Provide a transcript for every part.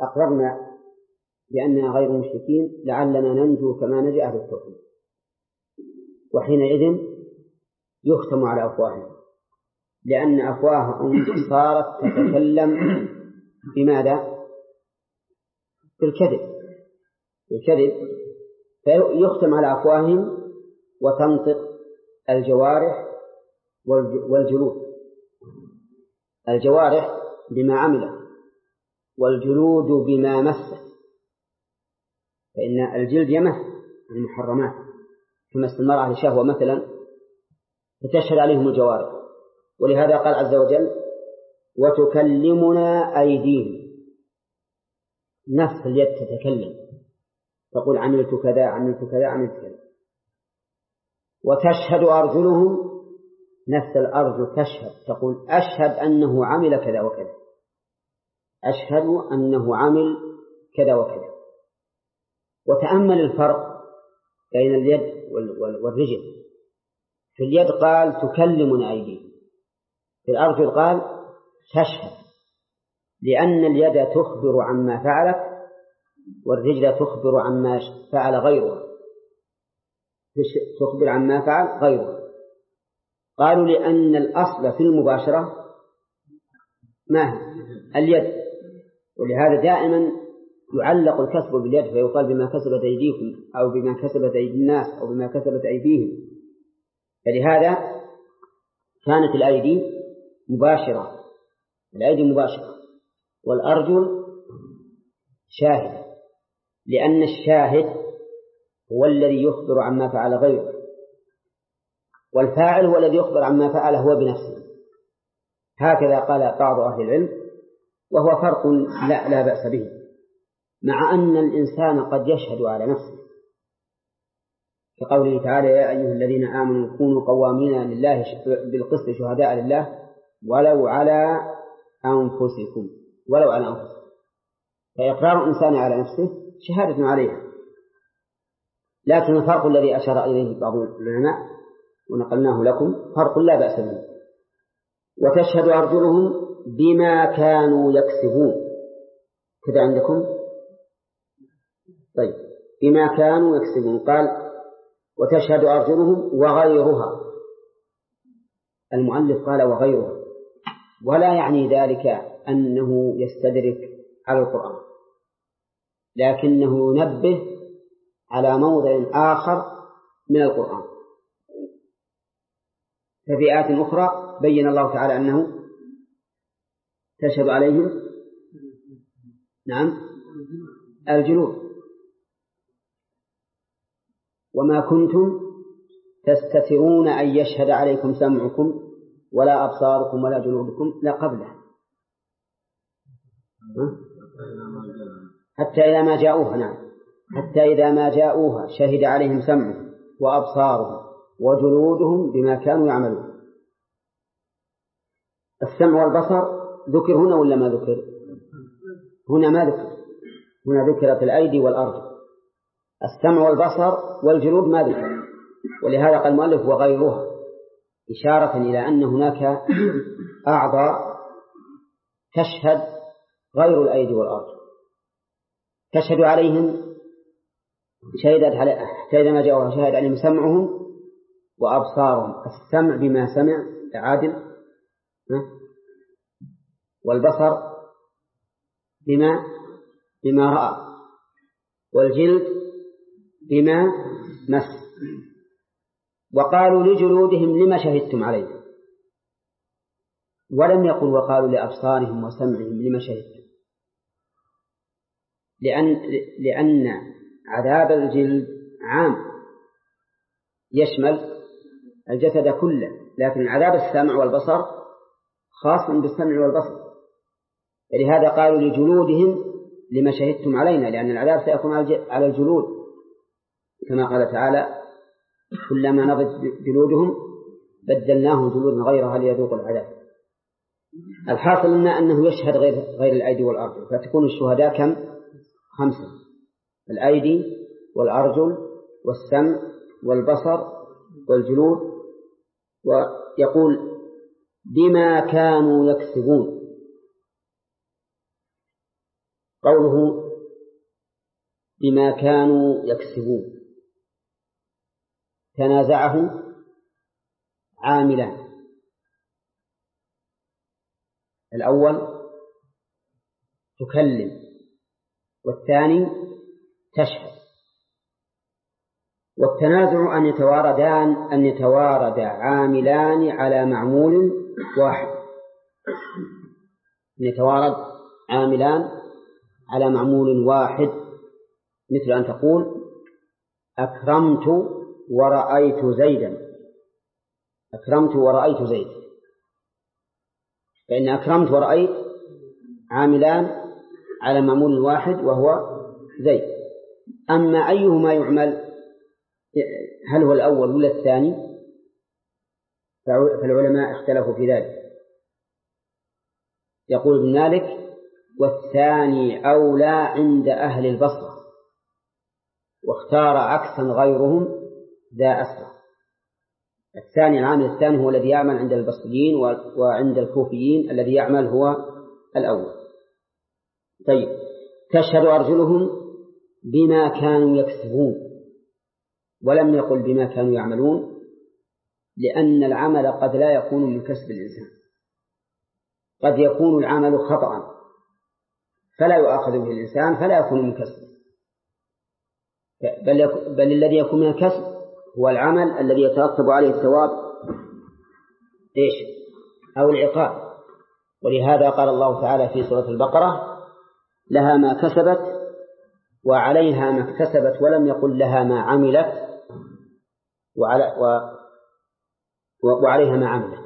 أقررنا بأننا غير مشركين لعلنا ننجو كما نجا أهل التوحيد، وحينئذ يختم على أفواههم، لأن أفواههم صارت تتكلم بماذا؟ بالكذب، فيختم على أفواههم وتنطق الجوارح والجلود. الجوارح بما عمله والجلود بما مسه، فإن الجلد يمس المحرمات كمس المرأة لشهوة مثلا فتشهد عليهم الجوارح، ولهذا قال عز وجل وتكلمنا أيديهم، نفس اليد تتكلم تقول عملت كذا عملت كذا عملت كذا. وتشهد أرجلهم، نفس الأرجل تشهد تقول أشهد أنه عمل كذا وكذا، أشهد أنه عمل كذا وكذا. وتأمل الفرق بين اليد والرجل، في اليد قال تكلمنا أيديهم، في الأرجل قال تشهد، لأن اليد تخبر عما فعلت والرجل تخبر عما فعل غيرها، تخبر عما فعل غيرها. قالوا لأن الأصل في المباشرة ما هي؟ اليد، ولهذا دائما يعلق الكسب باليد فيقال بما كسبت أيديكم أو بما كسبت أيدي الناس أو بما كسبت أيديهم. فلهذا كانت الأيدي مباشرة، الأيدي مباشرة، والأرجل شاهدة، لأن الشاهد هو الذي يخبر عما فعل غيره، والفاعل هو الذي يخبر عما فعل هو بنفسه. هكذا قال بعض أهل العلم، وهو فرق لا بأس به، مع أن الإنسان قد يشهد على نفسه، كقوله تعالى يا أيها الذين آمنوا كونوا قوامين لله بالقسط شهداء لله ولو على أنفسكم، ولو على أنفسكم. فإقرار الإنسان على نفسه شهادة عليها، لكن الفرق الذي أشار إليه بعض العلماء ونقلناه لكم فرق لا بأس به. وتشهد أرجلهم بما كانوا يكسبون، كذا عندكم؟ طيب، بما كانوا يكسبون. قال وتشهد أرجلهم وغيرها، المؤلف قال وغيرها، ولا يعني ذلك أنه يستدرك على القرآن، لكنه ينبه على موضع آخر من القرآن. ففي آيات أخرى بين الله تعالى أنه تشهد عليهم نعم الجلود وما كنتم تستترون أن يشهد عليكم سمعكم ولا أبصاركم ولا جلودكم لا قبله حتى إذا ما جاءوها. نعم، حتى إذا ما جاءوها شهد عليهم سمعهم وأبصارهم وجلودهم بما كانوا يعملون. السمع والبصر ذكر هنا ولا ما ذكر؟ هنا ما ذكر، هنا ذكرت الأيدي والأرجل. السمع والبصر والجلود ما ذكر، ولهذا قال المؤلف وغيرها، إشارة إلى أن هناك أعضاء تشهد غير الأيدي والأرجل، تشهد عليهم شهدت على حتى إذا ما جاءوها شهد عليهم سمعهم وأبصارهم. السمع بما سمع عادل، والبصر بما رأى، والجلد بما مس. وقالوا لجلودهم لما شهدتم عليه، ولم يقل وقالوا لأبصارهم وسمعهم لما شهدتم، لأن عذاب الجلد عام يشمل الجسد كله، لكن عذاب السمع والبصر خاص بالسمع والبصر. فلهذا قالوا لجلودهم لما شهدتم علينا، لأن العذاب سيكون على الجلود، كما قال تعالى كلما نضجت جلودهم بدلناهم جلودا غيرها ليذوقوا العذاب. الحاصل لنا أنه يشهد غير الأيدي والأرجل، فتكون الشهداء كم؟ 5: الأيدي والأرجل والسمع والبصر والجلود. ويقول بما كانوا يكسبون، قوله بما كانوا يكسبون، تنازعه عاملان: الأول تكلم، والثاني تشهد. والتنازع أن يتوارد عاملان على معمول واحد، أن يتوارد عاملان على معمول واحد، مثل أن تقول أكرمت ورأيت زيدا، أكرمت ورأيت زيد، فإن أكرمت ورأيت عاملان على معمول واحد وهو زيد. أما أيهما يعمل، هل هو الأول ولا الثاني؟ فالعلماء اختلفوا في ذلك. يقول ابن مالك: والثاني أولى عند أهل البصرة، واختار عكسا غيرهم ذا أسرع. الثاني العامل الثاني هو الذي يعمل عند البصريين، وعند الكوفيين الذي يعمل هو الأول. طيب، تشهد أرجلهم بما كانوا يكسبون، ولم يقل بما كانوا يعملون، لأن العمل قد لا يكون من كسب الإنسان، قد يكون العمل خطأ فلا يؤاخذ به الإنسان فلا يكون من كسب، بل الذي يكون من الكسب هو العمل الذي يترتب عليه الثواب أو العقاب. ولهذا قال الله تعالى في سورة البقرة: لها ما كسبت وعليها ما اكتسبت، ولم يقل لها ما عملت وعليها ما عملت.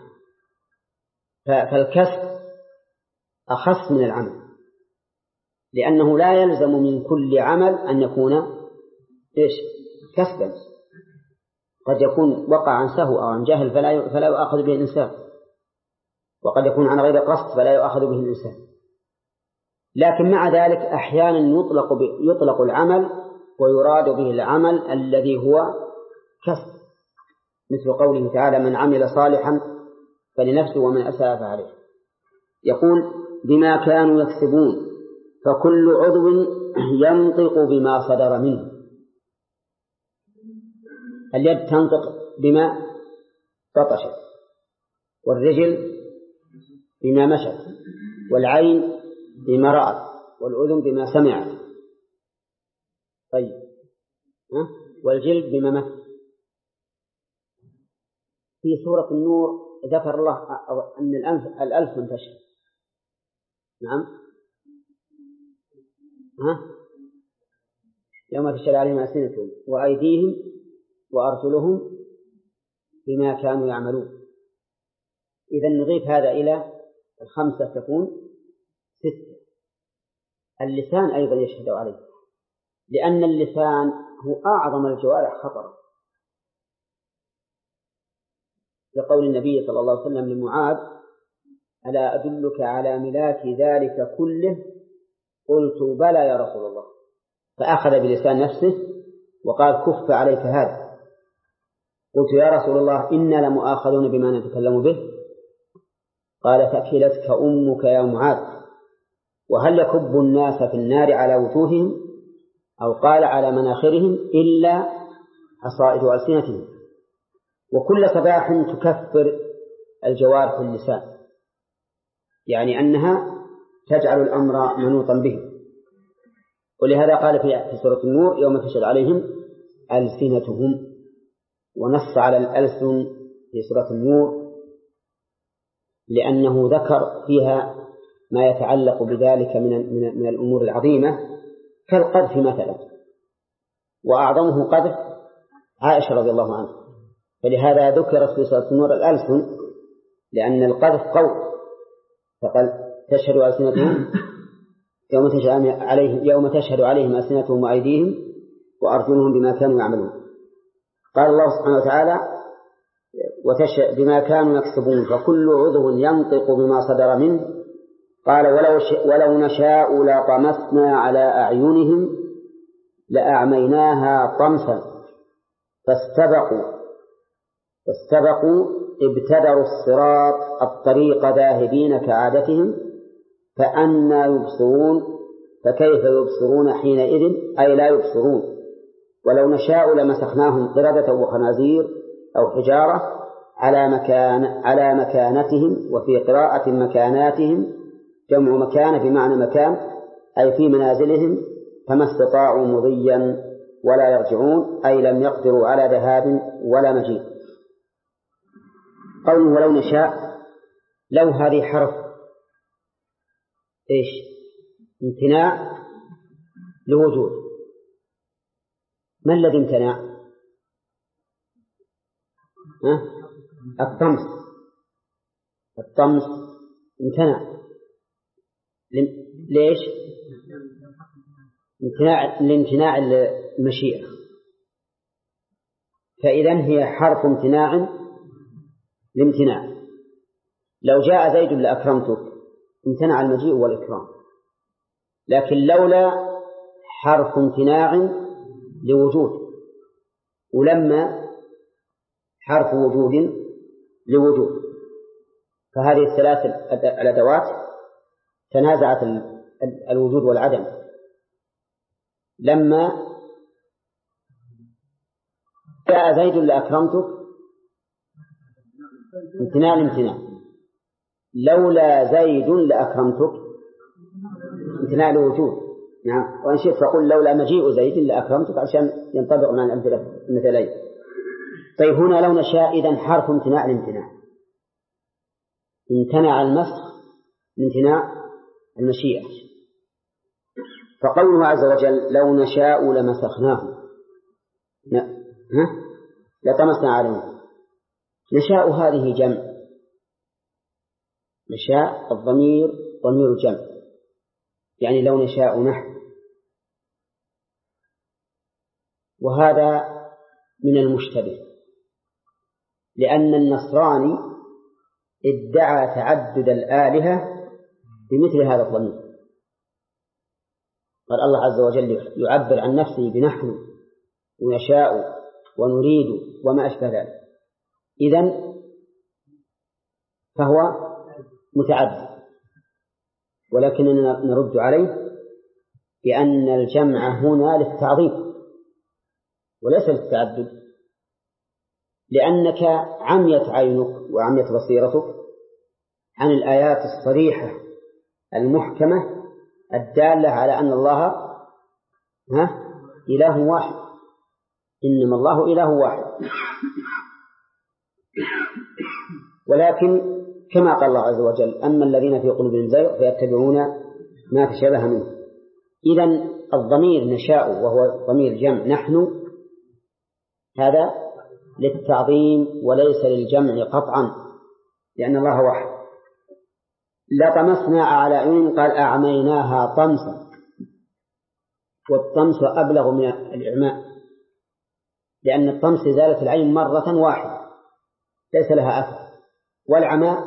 فالكسب أخص من العمل، لأنه لا يلزم من كل عمل أن يكون كسبا، قد يكون وقع عن سهو أو عن جهل فلا يؤاخذ به الإنسان، وقد يكون عن غير قصد فلا يؤاخذ به الإنسان. لكن مع ذلك أحيانا يطلق العمل ويراد به العمل الذي هو كسب، مثل قوله تعالى: من عمل صالحا فلنفسه ومن أساء فعليه. يقول: بما كانوا يكسبون، فكل عضو ينطق بما صدر منه. اليد تنطق بما بطشت، والرجل بما مشت، والعين بما رأت، والأذن بما سمعت. طيب، والجلد بما مس. في سورة النور ذكر الله أن الألف منتشر. نعم، يوم تشهد عليهم ألسنتهم وأيديهم وأرجلهم بما كانوا يعملون. إذا نضيف هذا إلى الخمسة تكون 6. اللسان أيضا يشهد عليه، لأن اللسان هو أعظم الجوارح خطرا، لقول النبي صلى الله عليه وسلم لمعاذ: ألا أدلك على ملاك ذلك كله؟ قلت: بلى يا رسول الله. فأخذ بلسان نفسه وقال: كف عليك هذا. قلت: يا رسول الله، إنا لمؤاخذون بما نتكلم به. قال: ثكلتك أمك يا معاذ. وهل يكب الناس في النار على وجوههم، أو قال على مناخرهم، إلا حصائد ألسنتهم. وكل صباح تكفر الجوارح اللسان، يعني أنها تجعل الأمر منوطا به. ولهذا قال في سورة النور: يوم تشهد عليهم ألسنتهم. ونص على الألسن في سورة النور لأنه ذكر فيها ما يتعلق بذلك من الأمور العظيمة، كالقذف مثلا، وأعظمه قذف عائشة رضي الله عنها، فلهذا ذكرت في سورة النور الألسن، لأن القذف قول، فقال: تشهد ألسنتهم يوم تشهد عليهم ألسنتهم وأيديهم وأرجلهم بما كانوا يعملون. قال الله سبحانه وتعالى: بما كانوا يكسبون، فكل عضو ينطق بما صدر منه. قال: ولو نشاء لطمسنا على أعينهم لأعميناها طمسا فاستبقوا ابتدروا الصراط الطريق ذاهبين كعادتهم فأنى يبصرون فكيف يبصرون حينئذ أي لا يبصرون. ولو نشاء لمسخناهم قردة وخنازير أو حجارة على مكانتهم. وفي قراءة مكاناتهم جمع مكان بمعنى مكان أي في منازلهم، فما استطاعوا مضيا ولا يرجعون أي لم يقدروا على ذهاب ولا مجيء. قوله ولو نشاء، لو هذه حرف إيش؟ امتناع لوجود. ما الذي امتنع؟ الطمس امتنع. ليش؟ لامتناع المشيئة. فإذن هي حرف امتناع لامتناع. لو جاء زيد لأكرمتك امتنع المجيء والإكرام، لكن لولا حرف امتناع لوجود، ولما حرف وجود لوجود. فهذه الثلاث الأدوات تنازعت الوجود والعدم. لما جاء زيد لأكرمتك امتناع الامتناع، لولا زيد لأكرمتك امتناع الوجود. نعم. وإن شئت فقل لولا مجيء زيد لأكرمتك عشان ينطبق مع المثلين. طيب هنا لو نشاء إذن حرف امتناع الامتناع، امتنع المسخ امتناع المشيئة. فقوله عز وجل لو نشاء لمسخناه لطمسنا عليهم. نشاء هذه جمع، نشاء الضمير ضمير جمع، يعني لو نشاء نحن. وهذا من المشتبه، لأن النصراني ادعى تعدد الآلهة بمثل هذا الضمير. قال الله عز وجل يعبر عن نفسه بنحن ونشاء ونريد وما أشبه ذلك، إذن فهو متعدد. ولكننا نرد عليه بأن الجمع هنا للتعظيم وليس للتعدد، لأنك عميت عينك وعميت بصيرتك عن الآيات الصريحة المحكمة الدالة على أن الله إله واحد، إنما الله إله واحد. ولكن كما قال الله عز وجل أما الذين في قلوبهم زيغ فيتبعون ما تشابه منه. إذن الضمير نشاء وهو ضمير جمع نحن هذا للتعظيم وليس للجمع قطعا، لأن الله واحد. لطمسنا على عين قال أعميناها طمسا، والطمس أبلغ من الإعماء، لأن الطمس إزالة العين مرة واحدة ليس لها أثر، والعماء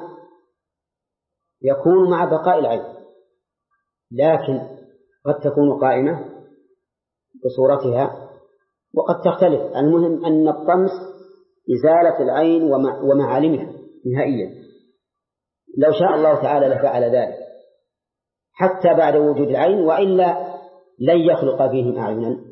يكون مع بقاء العين، لكن قد تكون قائمة بصورتها وقد تختلف. المهم أن الطمس إزالة العين ومعالمها نهائيا. لو شاء الله تعالى لفعل ذلك حتى بعد وجود العين، وإلا لن يخلق فيهم أعينا.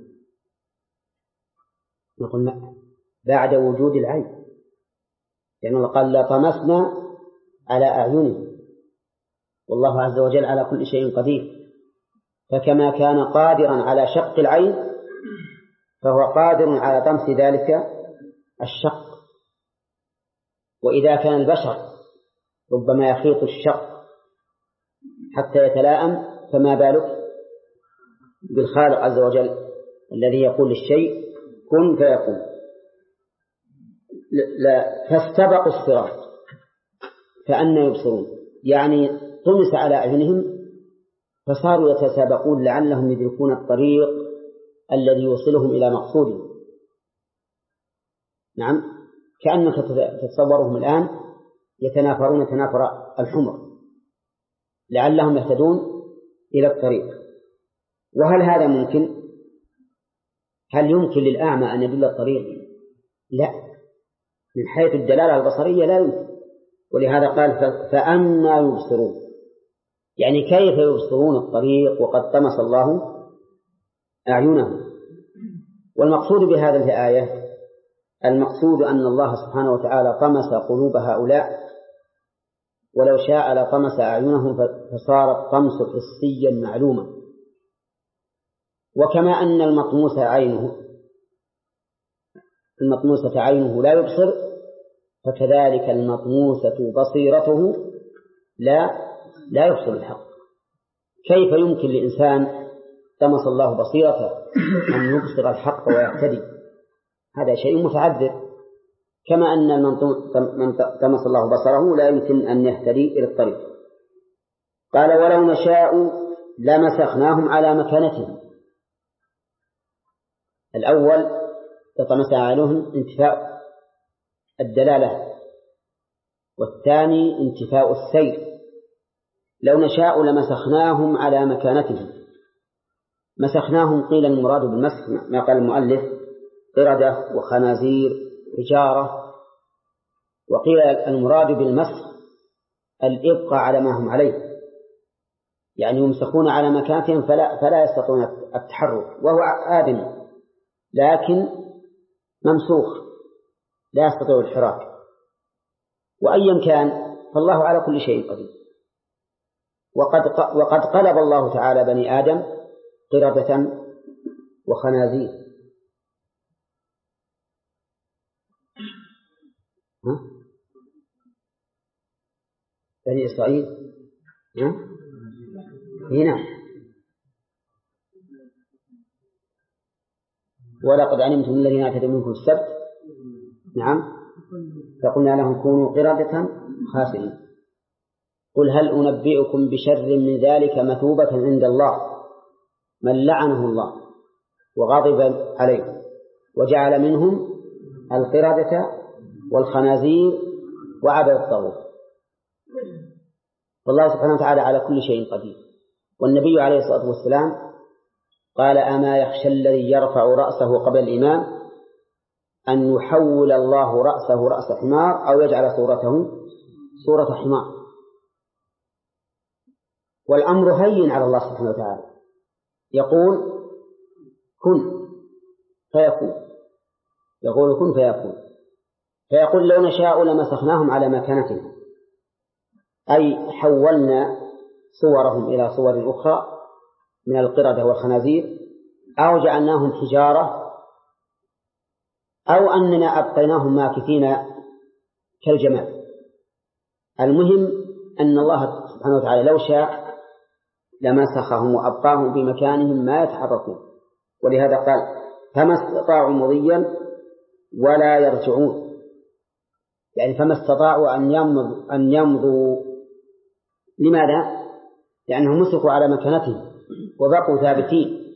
نقول لا، بعد وجود العين، لأن الله قال لطمسنا على أعينهم، والله عز وجل على كل شيء قدير. فكما كان قادرا على شق العين فهو قادر على طمس ذلك الشق. وإذا كان البشر ربما يخيط الشق حتى يتلائم، فما بالك بالخالق عز وجل الذي يقول للشيء كن فيكون. فاستبقوا الصراط فأنى يبصرون، يعني طمس على أعينهم فصاروا يتسابقون لعلهم يدركون الطريق الذي يوصلهم إلى مقصودهم. نعم، كأنك تتصورهم الآن يتنافرون تنافر الحمر لعلهم يهتدون إلى الطريق. وهل هذا ممكن؟ هل يمكن للأعمى أن يدل الطريق؟ لا، من حيث الدلالة البصرية لا يمكن. ولهذا قال فأنى يبصرون، يعني كيف يبصرون الطريق وقد طمس الله أعينهم. والمقصود بهذه الآية المقصود أن الله سبحانه وتعالى طمس قلوب هؤلاء، ولو شاء لطمس أعينهم فصار الطمس حسيا معلوما. وكما أن المطموسة عينه لا يبصر، فكذلك المطموسة بصيرته لا يبصر الحق. كيف يمكن لإنسان طمس الله بصيرته أن يبصر الحق ويهتدي؟ هذا شيء متعذر. كما أن من طمس الله بصره لا يمكن أن يهتدي إلى الطريق. قال ولو نشاء لمسخناهم على مكانتهم. الأول طمس أعينهم انتفاء الدلالة، والثاني انتفاء السير. لو نشاء لمسخناهم على مكانتهم. مسخناهم قيل المراد بالمسخ ما قال المؤلف قردة وخنازير حجارة، وقيل المراد بالمسخ الإبقاء على ما هم عليه، يعني يمسخون على مكانتهم فلا يستطيعون التحرك، وهو آدم لكن ممسوخ لا يستطيع الحراك. وأيا كان فالله على كل شيء قدير. وقد قلب الله تعالى بني آدم قردة وخنازير. بني إسرائيل هنا ولقد علمتم الذين اعتدوا منكم السبت نعم فقلنا لهم كونوا قردة خاسئين. قل هل أنبئكم بشر من ذلك مثوبة عند الله من لعنه الله وغضب عليه وجعل منهم القردة والخنازير وعبد الطاغوت. والله سبحانه وتعالى على كل شيء قدير. والنبي عليه الصلاة والسلام قال أما يخشى الذي يرفع رأسه قبل الإمام أن يحول الله رأسه رأس حمار أو يجعل صورته صورة حمار. والأمر هين على الله سبحانه وتعالى، يقول كن فيكون، يقول كن فيكون. فيقول لو نشاء لمسخناهم على مكانتهم، أي حولنا صورهم إلى صور أخرى من القردة والخنازير، أو جعلناهم حجارة، أو أننا أبقيناهم ماكثين كالجمال. المهم أن الله سبحانه وتعالى لو شاء لمسخهم وأبقاهم في مكانهم ما يتحركون. ولهذا قال فما استطاعوا مضيا ولا يرجعون، يعني فما استطاعوا أن يمضوا. لماذا؟ لأنهم مسكوا على مكانتهم وبقوا ثابتين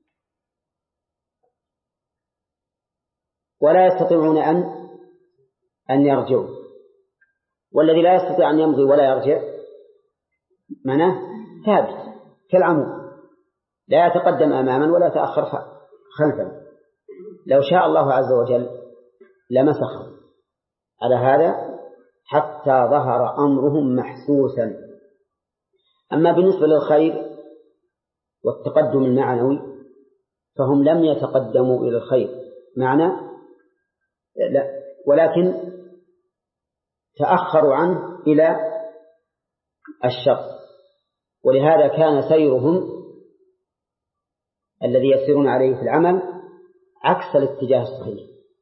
ولا يستطيعون أن يرجعوا. والذي لا يستطيع أن يمضي ولا يرجع معناه ثابت كالعمود لا يتقدم أماما ولا يتأخر خلفا. لو شاء الله عز وجل لمسخهم على هذا حتى ظهر أمرهم محسوسا. أما بالنسبة للخير والتقدم المعنوي فهم لم يتقدموا إلى الخير معنى لا، ولكن تأخروا عنه إلى الشر. ولهذا كان سيرهم الذي يسيرون عليه في العمل عكس الاتجاه الصحيح،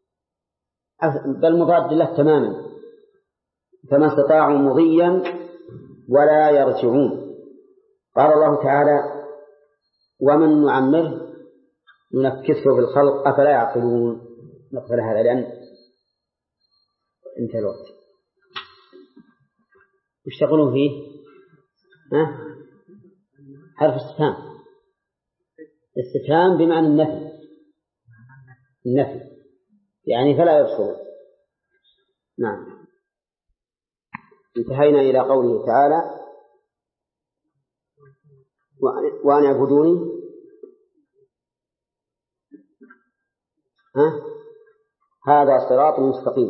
بل مضاد له تماما. فما استطاعوا مضيا ولا يرجعون. قال الله تعالى ومن نعمره ننكسه في الخلق أفلا يعقلون. نقفل هذا لأن انتهى الوقت. وش تقولون فيه؟ حرف استفهام. استفهام بمعنى النفي يعني فلا يبصرون. نعم. انتهينا إلى قوله تعالى وأن اعبدوني هذا صراط مستقيم.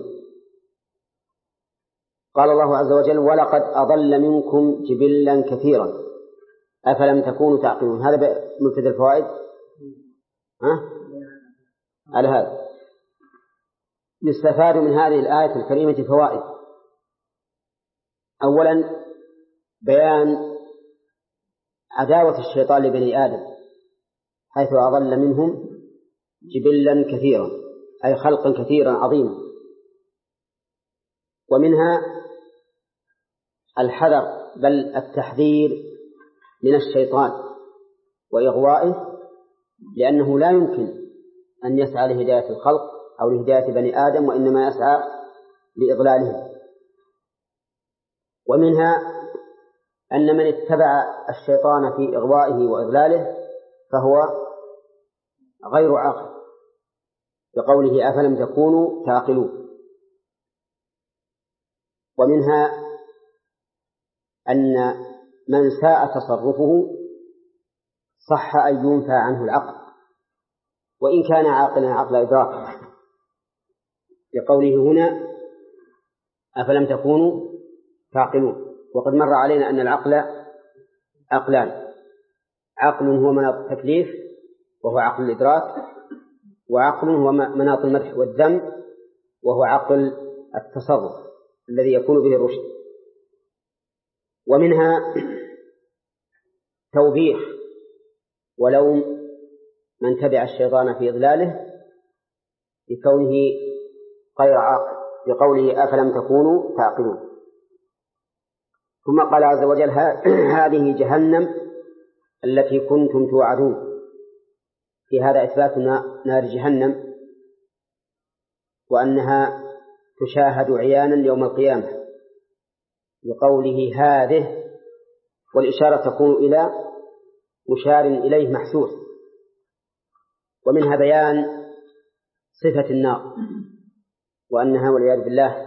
قال الله عز وجل ولقد أضل منكم جبلا كثيرا أفلم تكونوا تعقلون. هذا مبتدأ الفوائد. على هذا يستفاد من هذه الآية الكريمة فوائد. أولا بيان عداوة الشيطان لبني آدم حيث أضل منهم جبلا كثيرا أي خلقا كثيرا عظيما. ومنها الحذر بل التحذير من الشيطان وإغوائه، لأنه لا يمكن أن يسعى لهداية الخلق أو لهداية بني آدم، وإنما يسعى لإضلالهم. ومنها أن من اتبع الشيطان في إغوائه وإضلاله فهو غير عاقل، بقوله أفلم تكونوا تعقلون. ومنها أن من ساء تصرفه صح أن ينفى عنه العقل وإن كان عاقلا عقل إدراك، بقوله هنا أفلم تكونوا تعقلون. وقد مر علينا أن العقل عقلان: عقل هو مناط التكليف وهو عقل الإدراك، وعقل هو مناط المدح والذم وهو عقل التصرف الذي يكون به الرشد. ومنها توبيخ ولوم من تبع الشيطان في إضلاله بكونه غير عاقل، بقوله أفلم تكونوا تعقلون. ثم قال عز وجل هذه جهنم التي كنتم توعدون. في هذا إثبات نار جهنم وأنها تشاهد عيانا يوم القيامة بقوله هذه، والإشارة تكون إلى مشار إليه محسوس. ومنها بيان صفة النار وأنها والعياذ بالله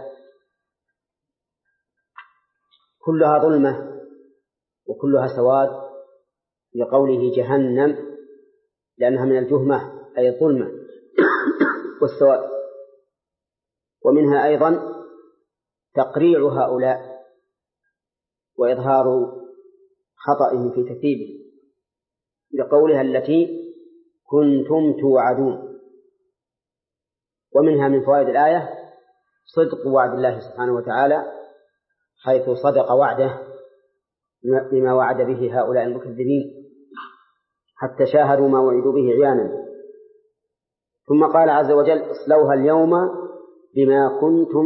كلها ظلمة وكلها سواد، لقوله جهنم لأنها من الجهمة أي الظلمة والسواد. ومنها أيضا تقريع هؤلاء وإظهار خطئهم في تكذيبه، لقولها التي كنتم توعدون. ومنها من فوائد الآية صدق وعد الله سبحانه وتعالى حيث صدق وعده بما وعد به هؤلاء المكذبين حتى شاهدوا ما وعدوا به عيانا. ثم قال عز وجل اصلوها اليوم بما كنتم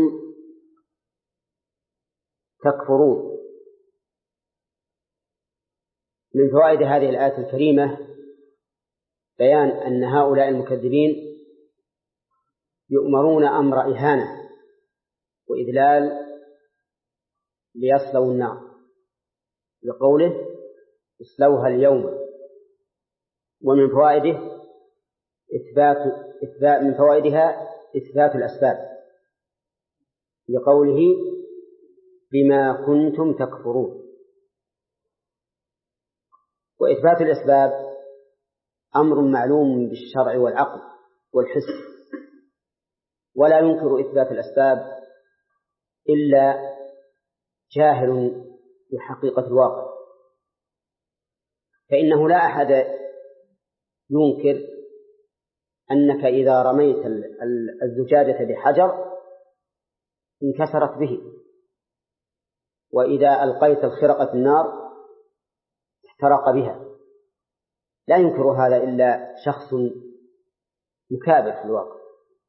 تكفرون. من فوائد هذه الآية الكريمة بيان أن هؤلاء المكذبين يؤمرون أمر إهانة وإذلال ليصلوا النار، لقوله اصلوها اليوم. ومن فوائده من فوائدها إثبات الأسباب، لقوله بما كنتم تكفرون. وإثبات الأسباب أمر معلوم بالشرع والعقل والحس، ولا ينكر إثبات الأسباب إلا جاهل بحقيقة الواقع، فإنه لا أحد ينكر أنك إذا رميت الزجاجة بحجر انكسرت به، وإذا ألقيت الخرقة في النار احترق بها. لا ينكر هذا إلا شخص مكابر في الواقع.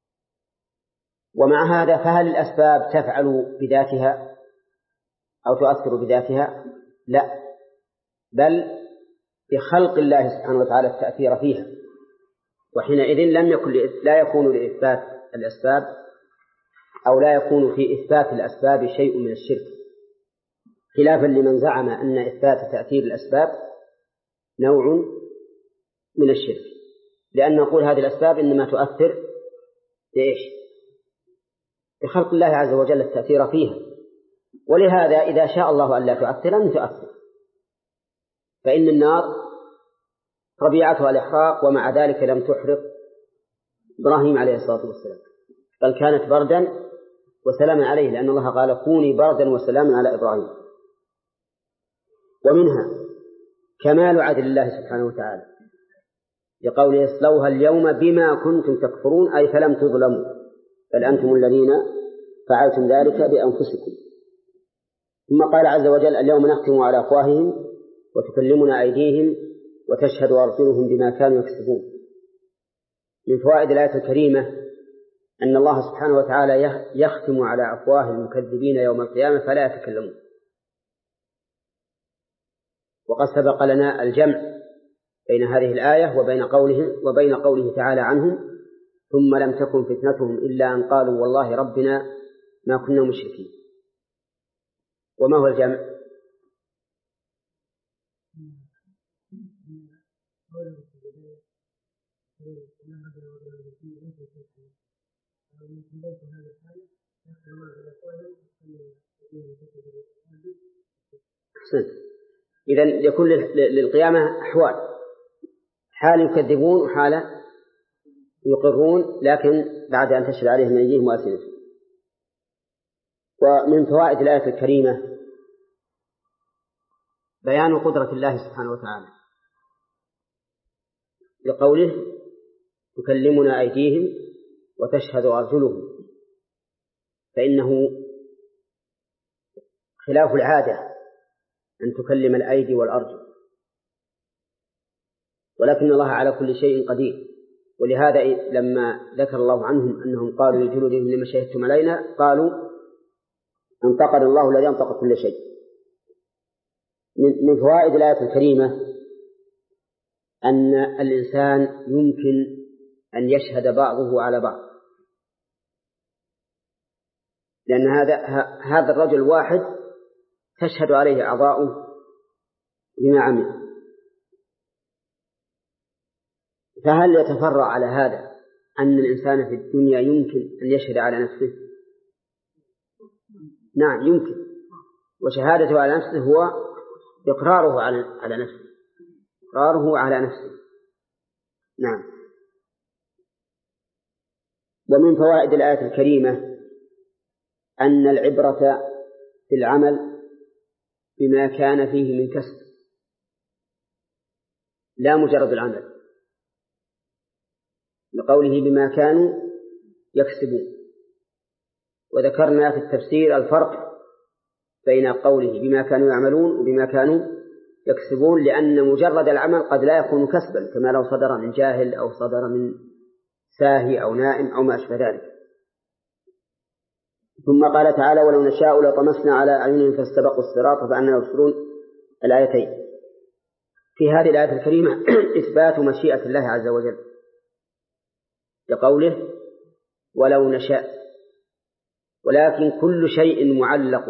ومع هذا فهل الأسباب تفعل بذاتها أو تؤثر بذاتها؟ لا، بل بخلق الله سبحانه وتعالى التأثير فيها، وحينئذ لا يكون لإثبات الأسباب أو لا يكون في إثبات الأسباب شيء من الشرك، خلافا لمن زعم أن إثبات تأثير الأسباب نوع من الشرك، لأن نقول هذه الأسباب إنما تؤثر بإيش؟ بخلق الله عز وجل التأثير فيها، ولهذا إذا شاء الله أن لا تؤثر لن تؤثر. فإن النار طبيعتها الإحراق، ومع ذلك لم تحرق إبراهيم عليه الصلاة والسلام، بل كانت بردا وسلاما عليه، لأن الله قال كوني بردا وسلاما على إبراهيم. ومنها كمال عدل الله سبحانه وتعالى لقوله اصلوها اليوم بما كنتم تكفرون، أي فلم تظلموا، بل أنتم الذين فعلتم ذلك بأنفسكم. ثم قال عز وجل اليوم نختم على أفواههم وتكلمنا أيديهم وتشهد أرجلهم بما كانوا يكسبون. من فوائد الآية الكريمة أن الله سبحانه وتعالى يختم على أفواه المكذبين يوم القيامة فلا يتكلمون. وقد سبق لنا الجمع بين هذه الآية وبين قوله تعالى عنهم ثم لم تكن فتنتهم إلا أن قالوا والله ربنا ما كنا مشركين. وما هو الجمع؟ إذن يكون للقيامة أحوال، حال يكذبون وحال يقرون، لكن بعد أن تشهد عليهم أيديهم وألسنتهم. ومن فوائد الآية الكريمة بيان قدرة الله سبحانه وتعالى لقوله تكلمنا أيديهم وتشهد أرجلهم، فإنه خلاف العادة أن تكلم الأيدي والأرجل، ولكن الله على كل شيء قدير. ولهذا لما ذكر الله عنهم أنهم قالوا لجلودهم لما شهدتم علينا قالوا أنطقنا الله الذي أنطق كل شيء. من فوائد الآية الكريمة أن الإنسان يمكن أن يشهد بعضه على بعض، لأن هذا الرجل الواحد تشهد عليه أعضاؤه بما عمل. فهل يتفرع على هذا أن الإنسان في الدنيا يمكن أن يشهد على نفسه؟ نعم يمكن، وشهادته على نفسه هو إقراره على نفسه، إقراره على نفسه. نعم. ومن فوائد الآية الكريمة أن العبرة في العمل بما كان فيه من كسب لا مجرد العمل، لقوله بما كانوا يكسبون. وذكرنا في التفسير الفرق بين قوله بما كانوا يعملون وبما كانوا يكسبون، لأن مجرد العمل قد لا يكون كسبا، كما لو صدر من جاهل أو صدر من ساهي أو نائم أو ما أشبه ذلك. ثم قال تعالى ولو نشاء لطمسنا على أعينهم فاستبقوا الصراط فأنى يبصرون، الآيتين. في هذه الآية الكريمة إثبات مشيئة الله عز وجل لقوله ولو نشاء، ولكن كل شيء معلق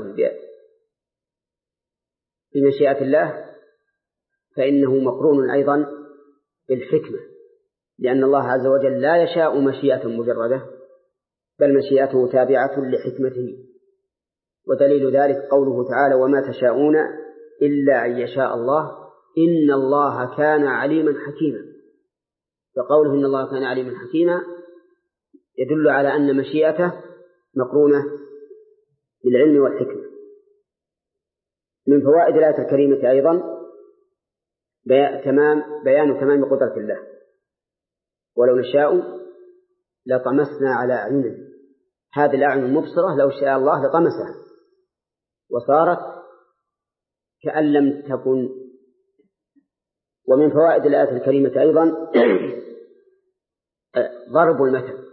بمشيئة الله فإنه مقرون أيضا بالحكمة، لأن الله عز وجل لا يشاء مشيئة مجردة، بل مشيئته تابعة لحكمته. ودليل ذلك قوله تعالى وما تشاءون إلا أن يشاء الله إن الله كان عليما حكيما. فقوله إن الله كان عليما حكيما يدل على أن مشيئته مقرونة بالعلم والحكمة. من فوائد الآية الكريمة أيضا بيان تمام قدرة الله. ولو نشاء لطمسنا على أعينهم، هذه الأعين المبصرة لو شاء الله لطمسها وصارت كأن لم تكن. ومن فوائد الآية الكريمة أيضا ضرب المثل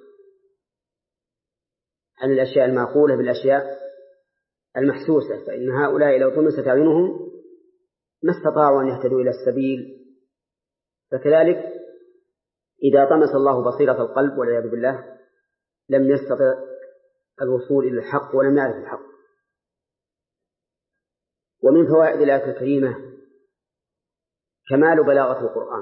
عن الأشياء المعقولة بالأشياء المحسوسة، فإن هؤلاء لو طمست أعينهم ما استطاعوا أن يهتدوا إلى السبيل، فكذلك إذا طمس الله بصيرة القلب والعياذ بالله لم يستطع الوصول إلى الحق ولم يعرف الحق. ومن فوائد الآية الكريمة كمال بلاغة القرآن،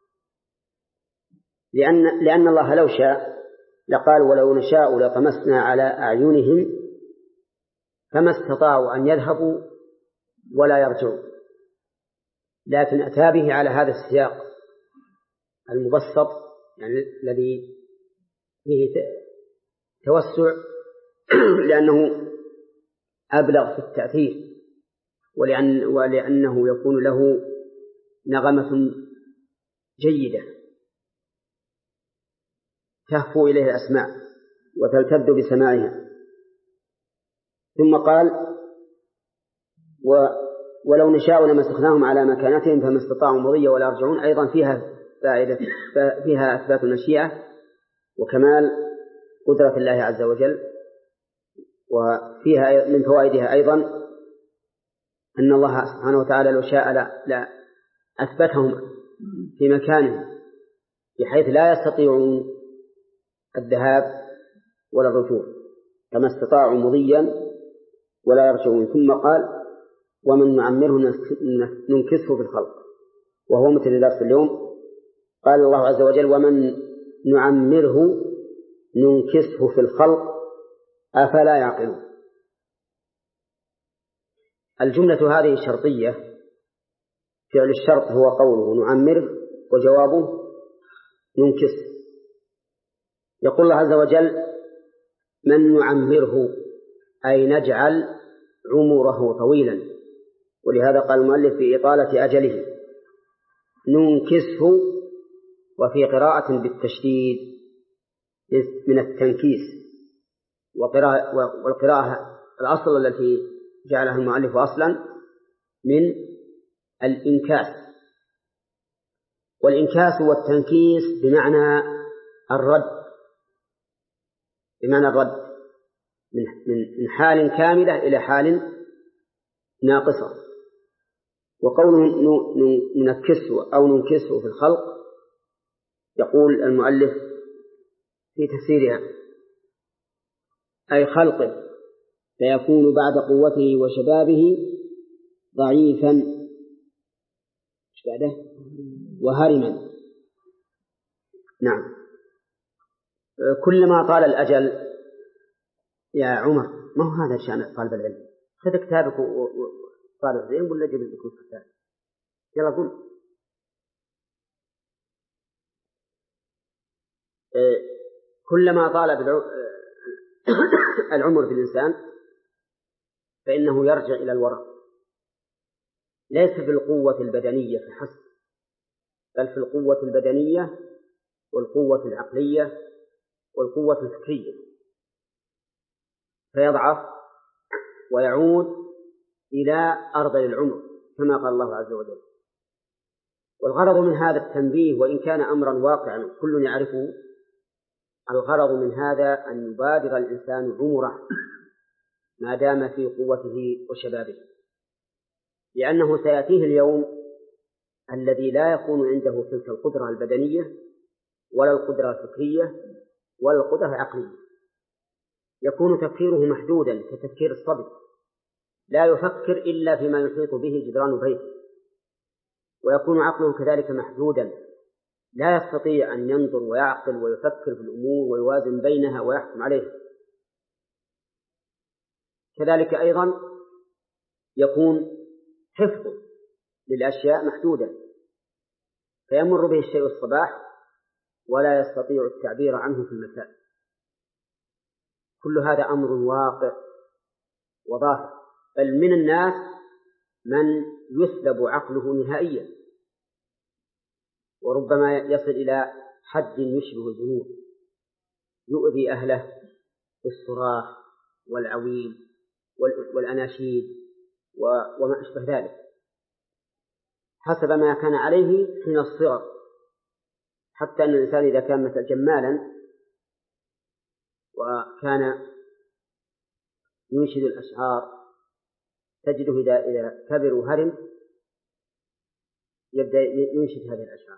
لأن الله لو شاء لقال ولو نشاء لطمسنا على أعينهم فما استطاعوا أن يذهبوا ولا يرجعوا، لكن أتى به على هذا السياق المبسط، يعني الذي فيه توسع، لأنه أبلغ في التأثير ولأنه يكون له نغمة جيدة تهفو إليه الأسماع وتلتذ بسماعها. ثم قال ولو نشاء لمسخناهم على مكانتهم فما استطاعوا مضيا ولا يرجعون. أيضا فيها فائدة، فيها إثبات المشيئة وكمال قدرة الله عز وجل. وفيها من فوائدها أيضا أن الله سبحانه وتعالى لو شاء لا أثبتهم في مكانهم بحيث لا يستطيعون الذهاب ولا الرجوع، كما استطاعوا مضيا ولا يرجعون. ثم قال ومن نعمره ننكسه في الخلق، وهو مثل درس اليوم. قال الله عز وجل ومن نعمره ننكسه في الخلق أفلا يعقلون. الجملة هذه شرطية، فعل الشرط هو قوله نعمره وجوابه ننكسه. يقول الله عز وجل من نعمره أي نجعل عمره طويلا، ولهذا قال المؤلف في إطالة أجله. ننكسه وفي قراءة بالتشديد من التنكيس، والقراءة الأصل التي جعلها المؤلف أصلا من الإنكاس، والإنكاس والتنكيس بمعنى الرد، من حال كاملة إلى حال ناقصة. وقوله ننكسه أو ننكسه في الخلق يقول المؤلف في تفسيرها أي خلقه، فيكون بعد قوته وشبابه ضعيفا وهرما. نعم. كلما طال الأجل يا عمر، ما هو هذا شأن طالب العلم، خذ كتابك وطالب العلم ولا جب لكم كتاب، يلا قل. كلما طال العمر في الإنسان فإنه يرجع إلى الورع، ليس في القوة البدنية فحسب، بل في القوة البدنية والقوة العقلية والقوة الفكرية، فيضعف ويعود إلى أرض العمر كما قال الله عز وجل. والغرض من هذا التنبيه وإن كان أمرا واقعا كل يعرفه، الغرض من هذا أن يبادر الإنسان عمره ما دام في قوته وشبابه، لأنه سيأتيه اليوم الذي لا يكون عنده تلك القدرة البدنية ولا القدرة الفكرية ولا القدرة العقلية، يكون تفكيره محدودا كتفكير الصبي، لا يفكر إلا فيما يحيط به جدران بيته، ويكون عقله كذلك محدودا، لا يستطيع أن ينظر ويعقل ويفكر في الأمور ويوازن بينها ويحكم عليها. كذلك أيضا يكون حفظه للأشياء محدودا، فيمر به الشيء الصباح ولا يستطيع التعبير عنه في المساء. كل هذا أمر واقع وظاهر، بل من الناس من يسلب عقله نهائيا، وربما يصل إلى حد يشبه الجنون، يؤذي أهله بالصراخ والعويل والأناشيد وما أشبه ذلك حسب ما كان عليه حين الصغر، حتى أن الإنسان إذا كان مثل جمالا وكان ينشد الأشعار تجده إذا كبر وهرم يبدأ ينشد هذه الأشعار.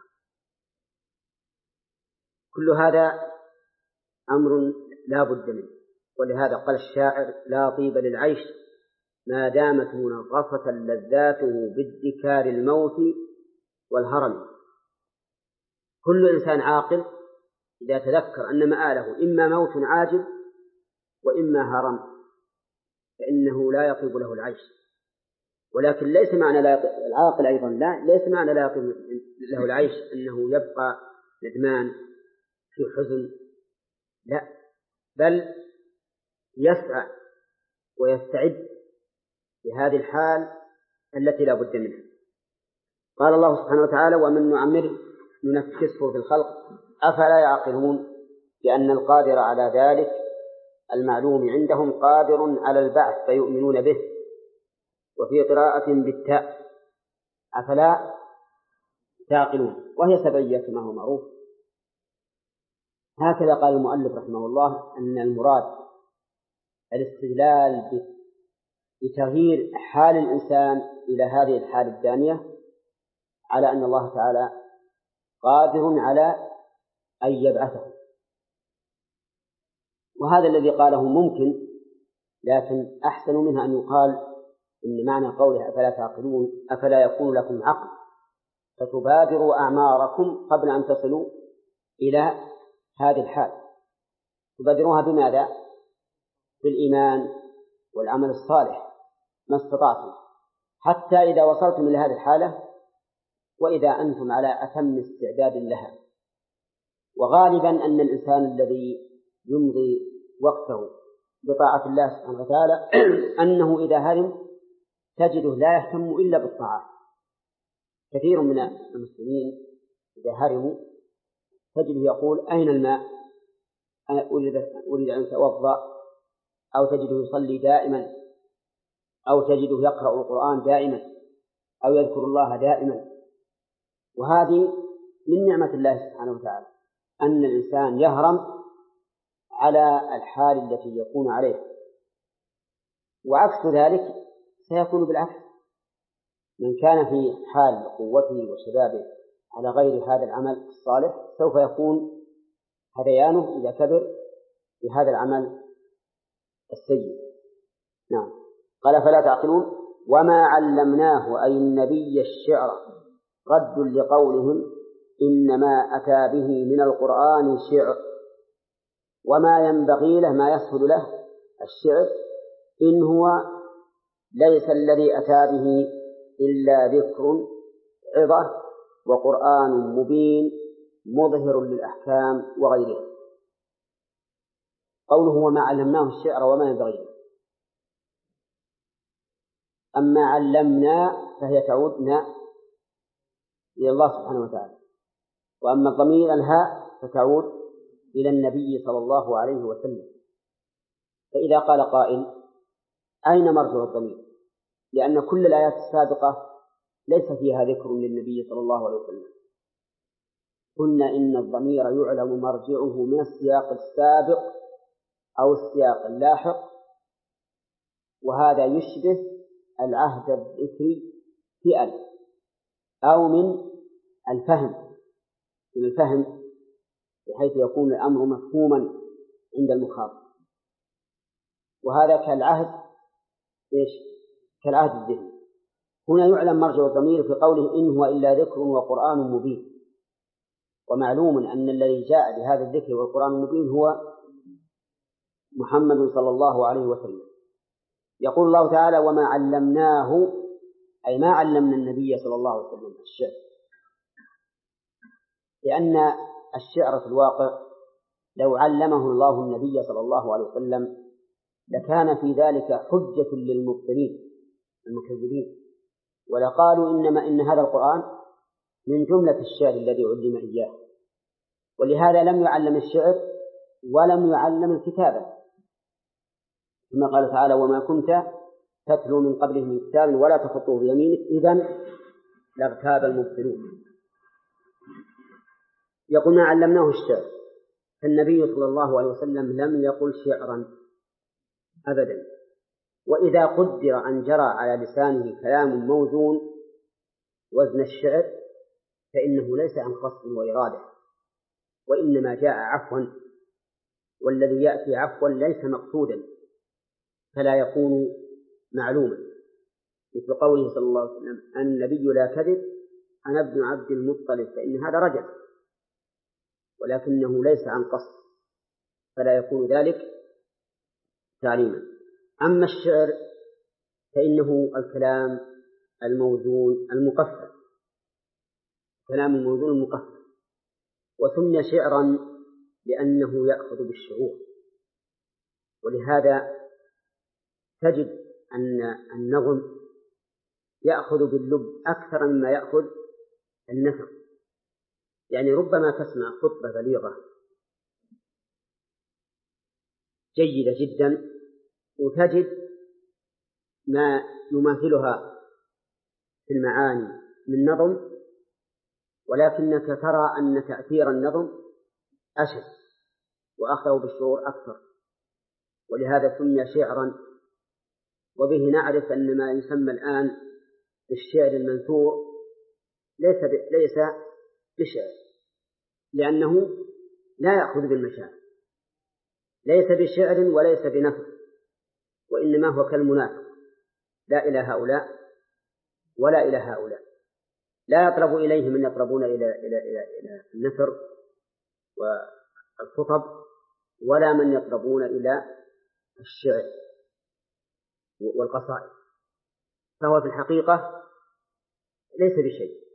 كل هذا أمر لا بد منه، ولهذا قال الشاعر لا طيب للعيش ما دامت منغصة لذاته بادكار الموت والهرم. كل إنسان عاقل إذا تذكر أن مآله إما موت عاجل وإما هرم فإنه لا يطيب له العيش. ولكن ليس معنى العاقل أيضا ليس معنى لا يطيب له العيش أنه يبقى ندمان في حزن، لا، بل يسعى ويستعد لهذه الحال التي لا بد منها. قال الله سبحانه وتعالى ومن نعمره ننكسه في الخلق أفلا يعقلون، لأن القادر على ذلك المعلوم عندهم قادر على البعث فيؤمنون به. وفي قراءة بالتاء أفلا تعقلون، وهي سبعية كما هو معروف. هكذا قال المؤلف رحمه الله أن المراد الاستدلال بتغيير حال الإنسان إلى هذه الحال الثانية على أن الله تعالى قادر على أن يبعثه. وهذا الذي قاله ممكن، لكن أحسن منها أن يقال إن معنى قوله أفلا تعقلون أفلا يكون لكم عقل فتبادروا أعماركم قبل أن تصلوا إلى هذه الحال. تبادروها بماذا؟ بالإيمان والعمل الصالح ما استطعتم، حتى إذا وصلتم إلى هذه الحالة وإذا أنتم على أتم استعداد لها. وغالبا أن الإنسان الذي يمضي وقته بطاعة الله سبحانه وتعالى أنه إذا هرم تجده لا يهتم إلا بالطاعة. كثير من المسلمين إذا هرموا تجده يقول أين الماء؟ أريد أن أتوضأ، أو تجده يصلي دائما، أو تجده يقرأ القرآن دائما، أو يذكر الله دائما. وهذه من نعمة الله سبحانه وتعالى أن الإنسان يهرم على الحال التي يكون عليها. وعكس ذلك سيكون بالعكس، من كان في حال قوته وشبابه على غير هذا العمل الصالح سوف يكون هذيانه إذا كبر بهذا العمل السيء. نعم. قال فلا تعقلون وما علمناه أي النبي الشعر رد لقولهم إنما أتى به من القرآن شعر، وما ينبغي له ما يسهل له الشعر، إن هو ليس الذي أتى به إلا ذكر عظة وقرآن مبين مظهر للأحكام وغيرها. قوله وما علمناه الشعر وما ينبغي له، أما علمنا فهي تعودنا إلى الله سبحانه وتعالى، وأما الضمير الهاء فتعود إلى النبي صلى الله عليه وسلم. فإذا قال قائل أين مرجع الضمير؟ لأن كل الآيات السابقة ليس فيها ذكر للنبي صلى الله عليه وسلم. قلنا إن الضمير يعلم مرجعه من السياق السابق أو السياق اللاحق، وهذا يشبه العهد الذكري في ألف، أو من الفهم بحيث يكون الأمر مفهوما عند المخاطب. وهذا كالعهد كالعهد الذهني. هنا يعلم مرجع الضمير في قوله إن هو إلا ذكر وقرآن مبين. ومعلوم أن الذي جاء بهذا الذكر والقرآن المبين هو محمد صلى الله عليه وسلم. يقول الله تعالى وما علمناه أي ما علمنا النبي صلى الله عليه وسلم الشعر، لأن الشعر في الواقع لو علمه الله النبي صلى الله عليه وسلم لكان في ذلك حجة للمبطلين المكذبين، ولقالوا إن هذا القرآن من جملة الشعر الذي علم إياه. ولهذا لم يعلم الشعر ولم يعلم الكتابة، كما قال تعالى وما كنت تتلو من قبله من كتاب ولا تخطه بيمينك إذن لارتاب المبطلون. يقول ما علمناه الشعر، فالنبي صلى الله عليه وسلم لم يقل شعرا أبدا. وإذا قدر أن جرى على لسانه كلام موزون وزن الشعر فإنه ليس عن قصد وإرادة، وإنما جاء عفوا، والذي يأتي عفوا ليس مقصودا فلا يكون معلوما، مثل قوله صلى الله عليه وسلم النبي لا كذب أنا ابن عبد المطلب، فإن هذا رجل ولكنه ليس عن قصد فلا يكون ذلك تعليما. أما الشعر فإنه الكلام الموزون المقفى، كلام الموزون المقفى، وسمي شعرا لأنه يأخذ بالشعور. ولهذا تجد أن النظم يأخذ باللب أكثر مما يأخذ النثر، يعني ربما تسمع خطبة بليغة جيدة جدا وتجد ما يماثلها في المعاني من نظم، ولكنك ترى أن تأثير النظم أشد وأخذوا بالشعور أكثر، ولهذا سمي شعرا. وبه نعرف أن ما يسمى الآن بالشعر المنثور ليس بشعر، لأنه لا يأخذ بالمشاعر، ليس بشعر وليس بنثر، وإنما هو كالمنافق، لا إلى هؤلاء ولا إلى هؤلاء، لا يطلب إليه من يطلبون إلى النثر والخطب، ولا من يطلبون إلى الشعر والقصائد، فهو في الحقيقة ليس بشيء،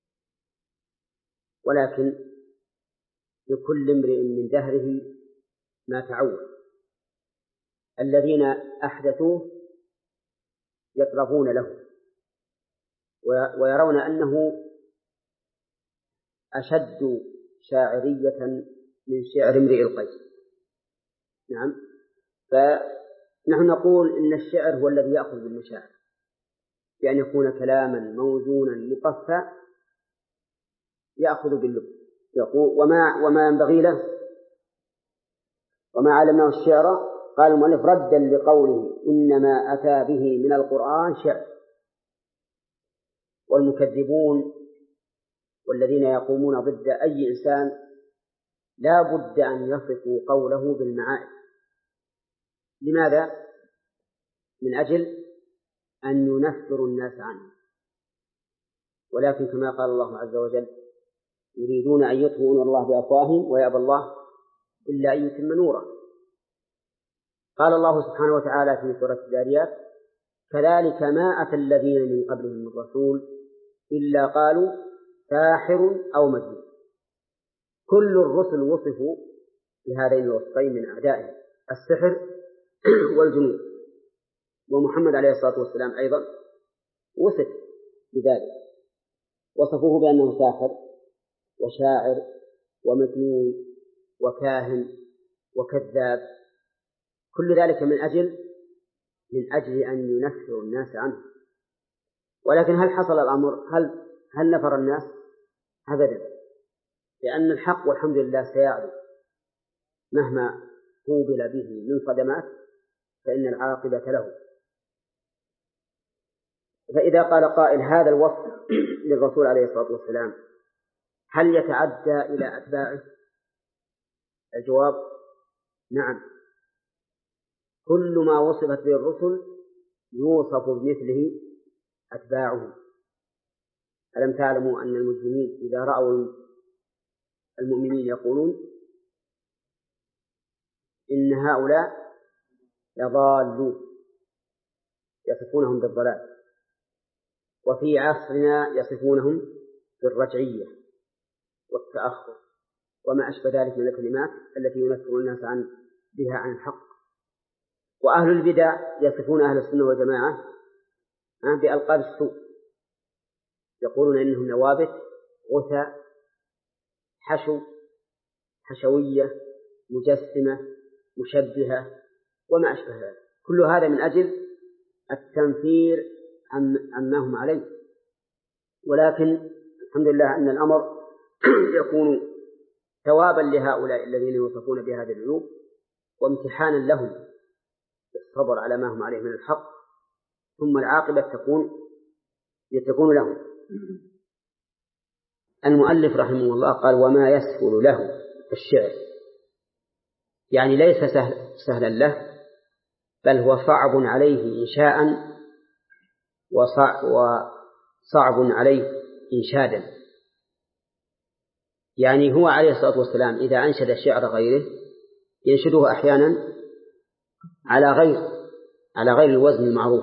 ولكن لكل امرئ من دهره ما تعود. الذين أحدثوه يطربون له ويرون أنه أشد شاعرية من شعر امرئ القيس. نعم، فنحن نقول إن الشعر هو الذي يأخذ بالمشاعر، بأن يكون كلاما موزونا مقفى يأخذ باللب. يقول وما ينبغي له وما علمناه الشعر، قال المؤلف ردا لقوله إنما أتى به من القرآن شعر. والمكذبون والذين يقومون ضد أي إنسان لا بد أن يصفوا قوله بالمعائب. لماذا؟ من أجل أن ينفر الناس عنه، ولكن كما قال الله عز وجل يريدون أن يطفئوا نور الله بأفواههم ويأبى الله إلا أن يتم نوره. قال الله سبحانه وتعالى في سورة الذاريات كذلك ما أتى الذين من قبلهم من رسول إلا قالوا ساحر أو مجنون. كل الرسل وصفوا بهذين الوصفين من أعدائهم، السحر والجنون، ومحمد عليه الصلاة والسلام أيضا وصف بذلك، وصفوه بأنه ساحر وشاعر ومجنون وكاهن وكذاب، كل ذلك من أجل أن ينفر الناس عنه. ولكن هل حصل الأمر؟ هل نفر الناس؟ أبدا، لأن الحق والحمد لله سيعلو مهما قوبل به من صدمات، فإن العاقبة له. فإذا قال قائل هذا الوصف للرسول عليه الصلاة والسلام هل يتعدى إلى أتباعه؟ الجواب نعم، كل ما وصفت به الرسل يوصف بمثله أتباعه. ألم تعلموا أن المجرمين إذا رأوا المؤمنين يقولون إن هؤلاء لضالون، يصفونهم بالضلال، وفي عصرنا يصفونهم بالرجعية والتأخر وما أشبه ذلك من الكلمات التي ينفر الناس بها عن الحق. وأهل البدع يصفون أهل السنة والجماعة بألقاب السوء، يقولون إنهم نوابت، غثى، حشو، حشوية، مجسمة، مشبهة وما أشبه ذلك. كل هذا من أجل التنفير عما هم عليه. ولكن الحمد لله أن الأمر يكون ثوابا لهؤلاء الذين يوصفون بهذه العيوب، وامتحانا لهم بالصبر على ما هم عليه من الحق، ثم العاقبة تكون لهم. المؤلف رحمه الله قال وما يسهل له الشعر، يعني ليس سهلا له، بل هو صعب عليه إنشاء وصعب عليه إنشادا. يعني هو عليه الصلاة والسلام إذا أنشد شعر غيره ينشده أحيانا على غير الوزن المعروف،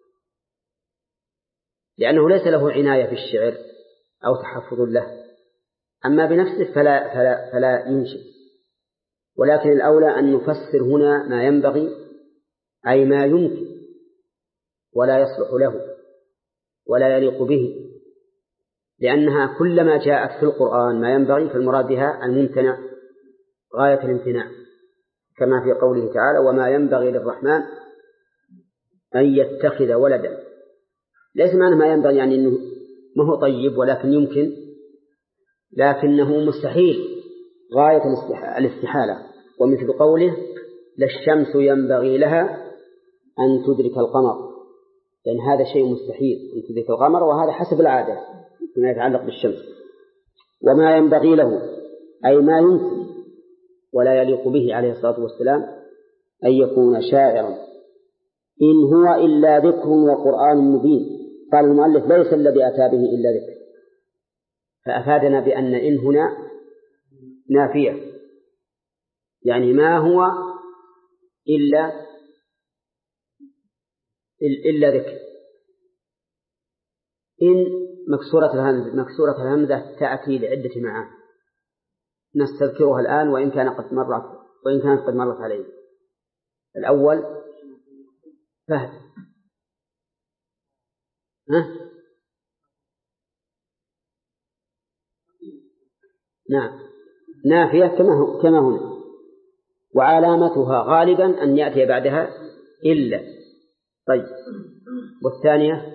لأنه ليس له عناية في الشعر أو تحفظ له. أما بنفسه فلا ينشد. ولكن الأولى أن نفسر هنا ما ينبغي، أي ما يمكن ولا يصلح له ولا يليق به، لأنها كلما جاءت في القرآن ما ينبغي فالمراد بها الممتنع غاية الامتناع، كما في قوله تعالى وما ينبغي للرحمن أن يتخذ ولدا. ليس معنى ما ينبغي يعني أنه ما هو طيب ولكن يمكن، لكنه مستحيل غاية الاستحالة. ومثل قوله للشمس ينبغي لها أن تدرك القمر، لأن هذا شيء مستحيل أن تدرك القمر، وهذا حسب العادة فيما يتعلق بالشمس. وما ينبغي له أي ما يمكن ولا يليق به عليه الصلاة والسلام أن يكون شاعرا، إن هو إلا ذكر وقرآن مبين. قال المؤلف ليس الذي أتى به إلا ذكر، فأفادنا بأن إن هنا نافية، يعني ما هو إلا ذكر. إن مكسورة الهمزة تأتي لعدة معاني نستذكرها الآن وإن كانت قد مرت عليه. الأول فهد، نعم نافية كما هنا، وعلامتها غالبا أن يأتي بعدها إلا. طيب والثانية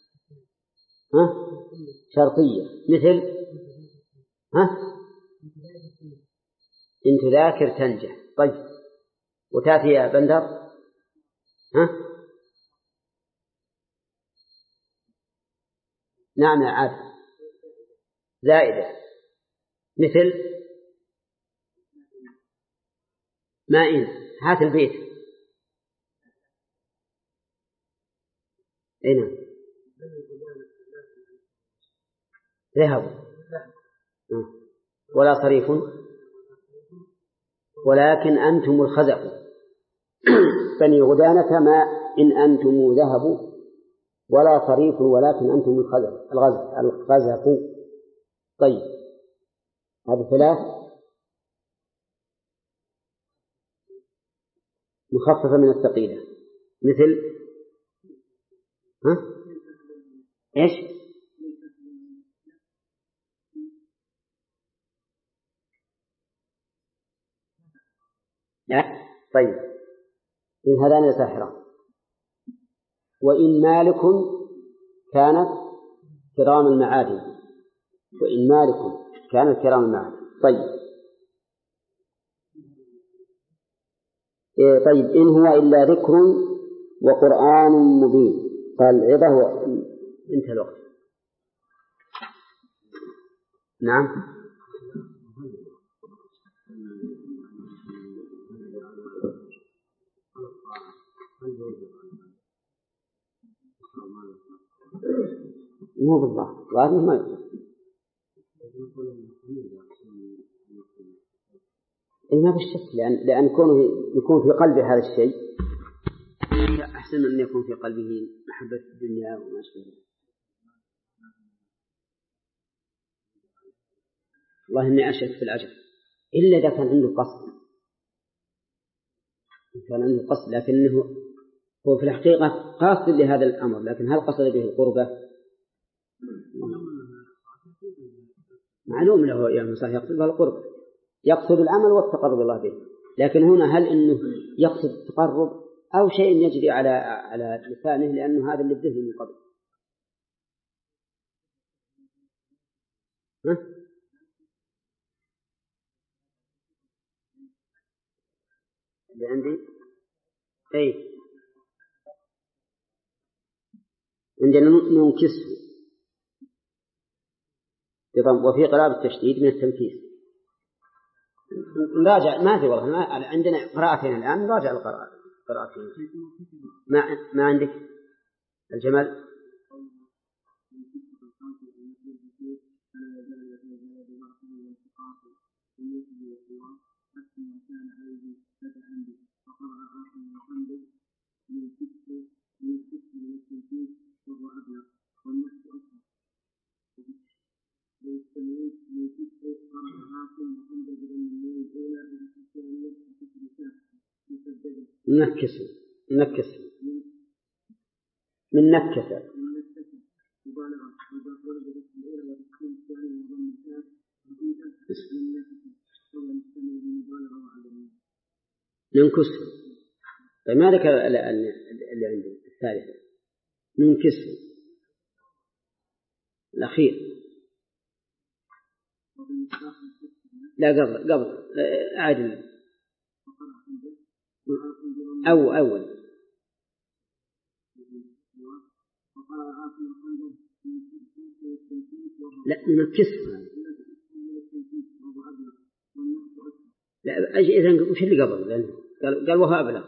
شرطية مثل إن تذاكر تنجح. طيب وتأتي يا بندر نعم يا عاد زائدة مثل ما إن هات البيت أين ذهب ولا صريف ولكن أنتم الخزف بني غدانة ما إن أنتم ذهبوا ولا صريف ولكن أنتم الخزف. طيب هذه ثلاث مخففة من الثقيلة مثل إيش طيب إن هذان ساحرة. وإن مالك كانت كرام المعادن، وإن مالك كانت كرام المعادن. طيب إن هو إلا ذكر وقرآن مبين. قال عظه انتهى الوقت. نعم مو بالله وهذا ما يقول ما بالشك، لأن يكون في قلبه هذا الشيء أحسن من أن يكون في قلبه محبة الدنيا وما أشبه. والله إني أشك في العجب إلا إذا كان عنده قصد، لكنه هو في الحقيقة قاصد لهذا الأمر، لكن هل قصد به القربة؟ معلوم له يا موسى يقصد به القرب، يقصد العمل والتقرب الله به، لكن هنا هل إنه يقصد التقرب أو شيء يجري على لسانه لأنه هذا اللي بده من قبل. اللي عندي عندنا ننكسه وفي قراءة التشديد من التنكيس. نراجع ما في والله عندنا قراءتين الآن، نراجع القراءتين. ما عندك الجمال نكس من نكس ننكسه. طيب ما ذكر اللي عندي الثالثة ننكسه الأخير. لا قبل عادل أول لا ننكسه. لا أجي إذن وش اللي قبل؟ قال وهو أبلغ.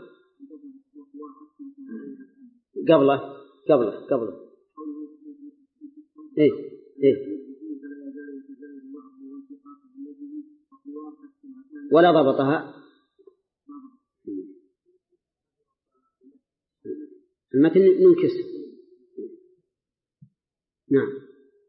قبله إيه ولا ضبطها المتن ننكسه. نعم.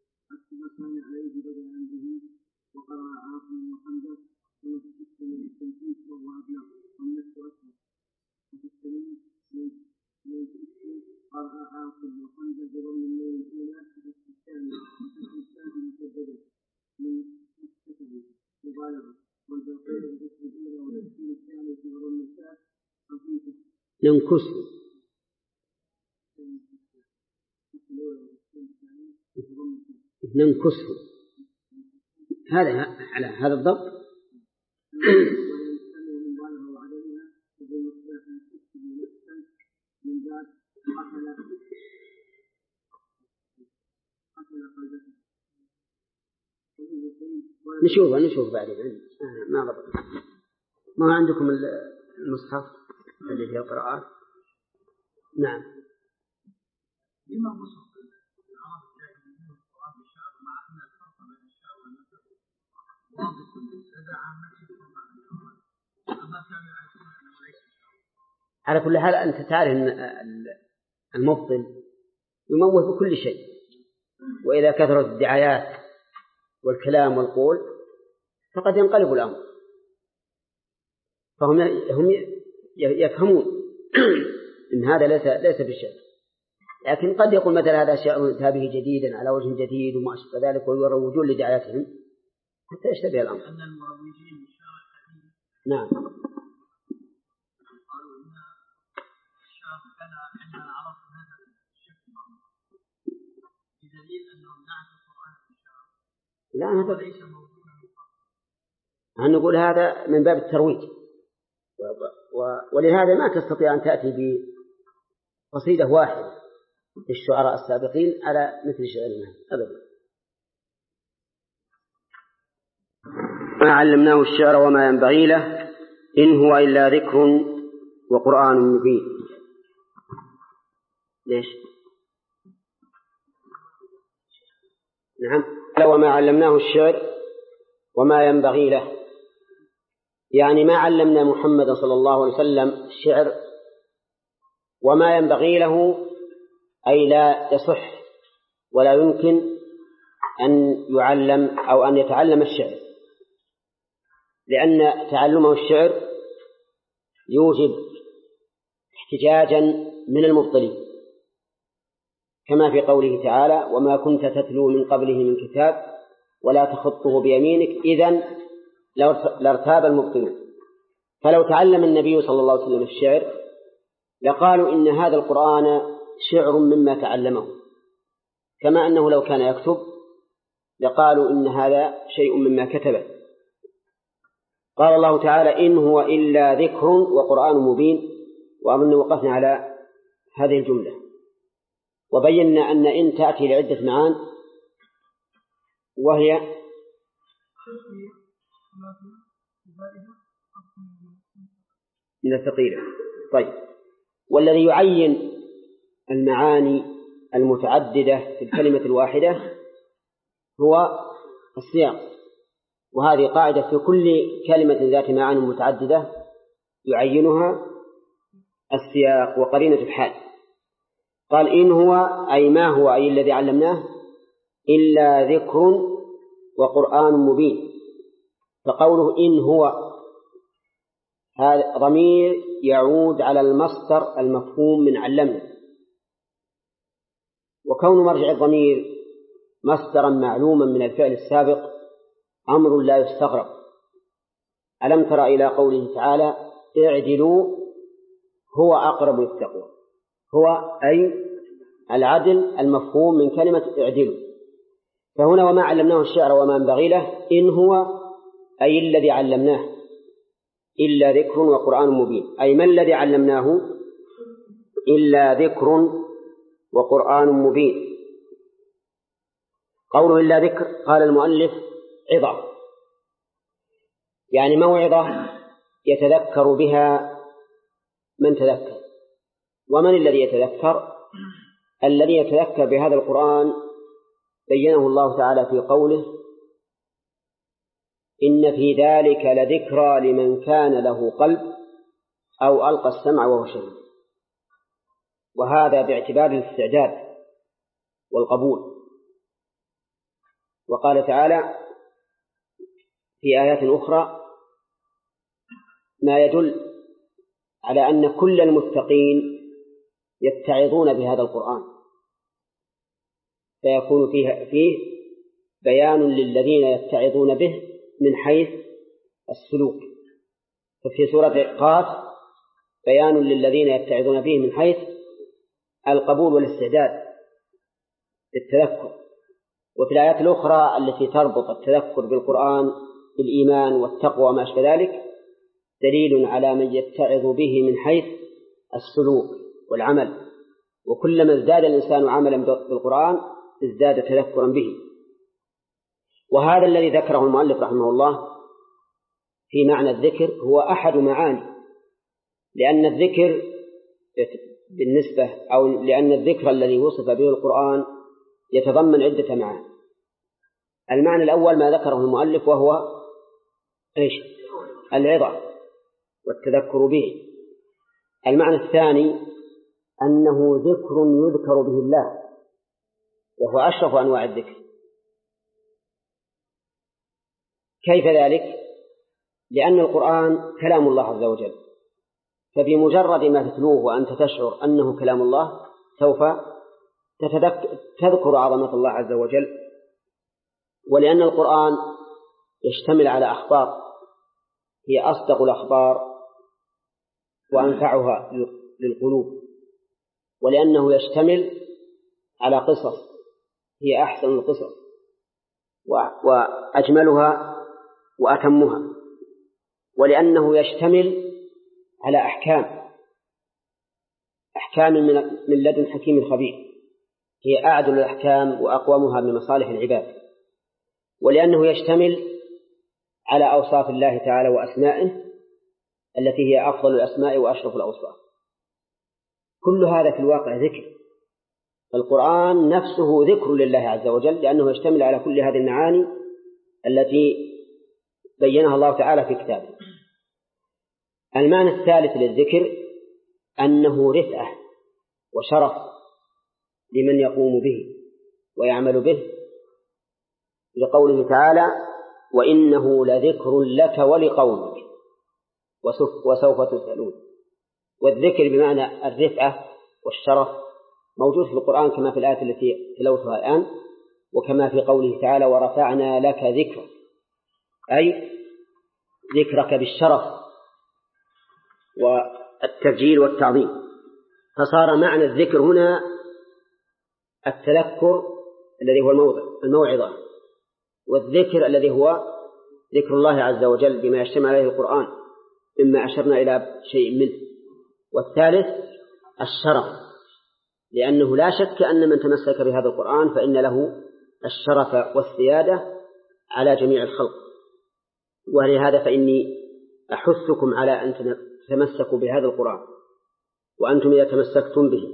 ننكسه هذا على هذا الضبط. نشوف بعدين. ما عندكم المصحف اللي فيه القراءات؟ نعم. لما وصف العرب الجاهليين القرآن بالشعر مع أن الفرق بين الشعر والنثر واضح لدى عامته وما كانوا يعرفون أنه ليس شعر. على كل حال أنت تعرف أن المبطل يموه بكل شيء، وإذا كثرت الدعايات والكلام والقول فقد ينقلب الأمر. فهم يفهمون إن هذا ليس بالشعر، لكن قد يقول مثلا هذا شعر تابه جديدا على وجه جديد وما أشبه ذلك ويروجون لدعاياتهم حتى يشتبه الأمر. أن المروجين للشعر الحديث نعم قالوا إن الشعر كان عند العرب هذا الشكل بدليل أنهم نعتوا القرآن بالشعر. لا هذا ليس موجودا من قبل. نقول هذا من باب الترويج، ولهذا ما تستطيع أن تأتي بقصيدة واحدة للشعراء السابقين على مثل شعرنا أبدا. ما علمناه الشعر وما ينبغي له إن هو إلا ذكر وقرآن مبين. ليش؟ نعم. وما علمناه الشعر وما ينبغي له، يعني ما علمنا محمد صلى الله عليه وسلم الشعر وما ينبغي له، أي لا يصح ولا يمكن أن يعلم أو أن يتعلم الشعر، لأن تعلمه الشعر يوجب احتجاجا من المبطلين، كما في قوله تعالى وما كنت تتلو من قبله من كتاب ولا تخطه بيمينك إذن لارتاب المبطلون. فلو تعلم النبي صلى الله عليه وسلم الشعر لقالوا إن هذا القرآن شعر مما تعلمه، كما أنه لو كان يكتب لقالوا إن هذا شيء مما كتبه. قال الله تعالى إن هو إلا ذكر وقرآن مبين، وأظن وقفنا على هذه الجملة وبينا أن إن تأتي لعدة معان وهي من الثقيلة. طيب، والذي يعين المعاني المتعددة في الكلمة الواحدة هو السياق، وهذه قاعدة في كل كلمة ذات معاني متعددة يعينها السياق وقرينة الحال. قال إن هو أي ما هو أي الذي علمناه إلا ذكر وقرآن مبين. فقوله إن هو هذا ضمير يعود على المصدر المفهوم من علمنا، وكون مرجع الضمير مصدرا معلوما من الفعل السابق أمر لا يستغرب. ألم تر إلى قوله تعالى اعدلوا هو أقرب للتقوى، هو أي العدل المفهوم من كلمة اعدلوا. فهنا وما علمناه الشعر وما ينبغي له إن هو أي الذي علمناه إلا ذكر وقرآن مبين، أي ما الذي علمناه إلا ذكر وقرآن مبين. قوله إلا ذكر قال المؤلف عظة، يعني موعظة يتذكر بها من تذكر. ومن الذي يتذكر؟ الذي يتذكر بهذا القرآن بينه الله تعالى في قوله إن في ذلك لذكرى لمن كان له قلب أو ألقى السمع وهو شهيد. وهذا باعتبار الاستعداد والقبول. وقال تعالى في آيات أخرى ما يدل على أن كل المتقين يتعظون بهذا القرآن، فيكون فيه بيان للذين يتعظون به من حيث السلوك. ففي سورة قاف بيان للذين يتعظون به من حيث القبول والاستعداد للتذكر. وفي الآيات الأخرى التي تربط التذكر بالقرآن بالإيمان والتقوى وما أشبه ذلك دليل على من يتعظ به من حيث السلوك والعمل. وكلما ازداد الإنسان عملا بالقرآن ازداد تذكرا به. وهذا الذي ذكره المؤلف رحمه الله في معنى الذكر هو أحد معاني، لأن الذكر بالنسبة أو لأن الذكر الذي وصف به القرآن يتضمن عدة معاني. المعنى الأول ما ذكره المؤلف وهو العظة والتذكر به. المعنى الثاني أنه ذكر يذكر به الله وهو أشرف أنواع الذكر. كيف ذلك؟ لأن القرآن كلام الله عز وجل، فبمجرد ما تتلوه وأنت تشعر أنه كلام الله سوف تذكر عظمة الله عز وجل. ولأن القرآن يشتمل على أخبار هي أصدق الأخبار وأنفعها للقلوب، ولأنه يشتمل على قصص هي أحسن القصص وأجملها وأتمها، ولأنه يشتمل على أحكام من لدن حكيم خبير هي أعدل الأحكام وأقومها بمصالح العباد، ولأنه يشتمل على أوصاف الله تعالى وأسمائه التي هي أفضل الأسماء وأشرف الأوصاف. كل هذا في الواقع ذكر. القرآن نفسه ذكر لله عز وجل لأنه يشتمل على كل هذه المعاني التي بينها الله تعالى في كتابه. المعنى الثالث للذكر أنه رفعة وشرف لمن يقوم به ويعمل به، لقوله تعالى وإنه لذكر لك ولقومك وسوف تسألون. والذكر بمعنى الرفعة والشرف موجود في القرآن كما في الآية التي تلوتها الآن، وكما في قوله تعالى ورفعنا لك ذكرك، أي ذكرك بالشرف والتبجيل والتعظيم. فصار معنى الذكر هنا التذكر الذي هو الموعظة، والذكر الذي هو ذكر الله عز وجل بما يشتمل عليه القرآن مما أشرنا إلى شيء منه. والثالث الشرف، لأنه لا شك أن من تمسك بهذا القرآن فإن له الشرف والسيادة على جميع الخلق. ولهذا فإني أحثكم على أن تتمسكوا بهذا القرآن، وأنتم إذا تمسكتم به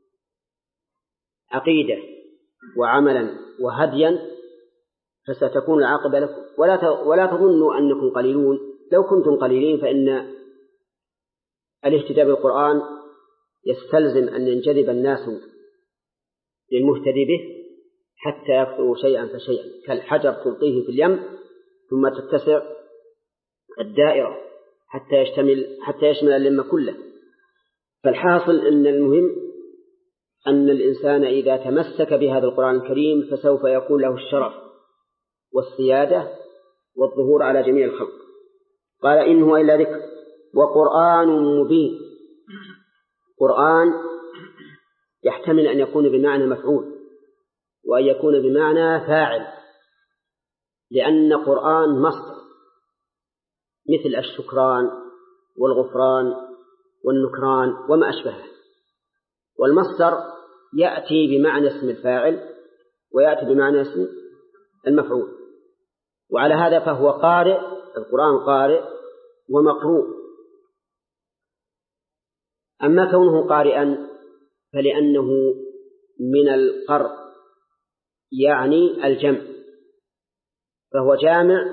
عقيدة وعملا وهديا فستكون العاقبة لكم. ولا تظنوا أنكم قليلون، لو كنتم قليلين فإن الاهتداء بالقرآن يستلزم أن ينجذب الناس للمهتدي به حتى يكثروا شيئا فشيئا، كالحجر تلقيه في اليم ثم تتسع الدائرة حتى يشمل اليم كله. فالحاصل أن المهم أن الإنسان إذا تمسك بهذا القرآن الكريم فسوف يكون له الشرف والسيادة والظهور على جميع الخلق. قال إن هو إلا ذكر، وقرآن مبين. قرآن يحتمل أن يكون بمعنى مفعول وأن يكون بمعنى فاعل، لأن قرآن مصدر مثل الشكران والغفران والنكران وما أشبهه، والمصدر يأتي بمعنى اسم الفاعل ويأتي بمعنى اسم المفعول، وعلى هذا فهو قارئ، القرآن قارئ ومقروء. أما كونه قارئا فلأنه من القرء يعني الجمع، فهو جامع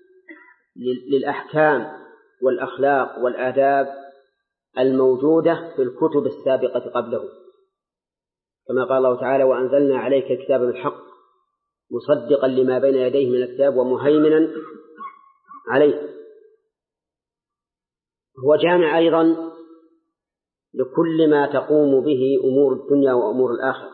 للأحكام والأخلاق والآداب الموجودة في الكتب السابقة قبله، كما قال الله تعالى: وأنزلنا عليك الكتاب بالحق مصدقا لما بين يديه من الكتاب ومهيمنا عليه. هو جامع أيضا لكل ما تقوم به أمور الدنيا وأمور الآخرة.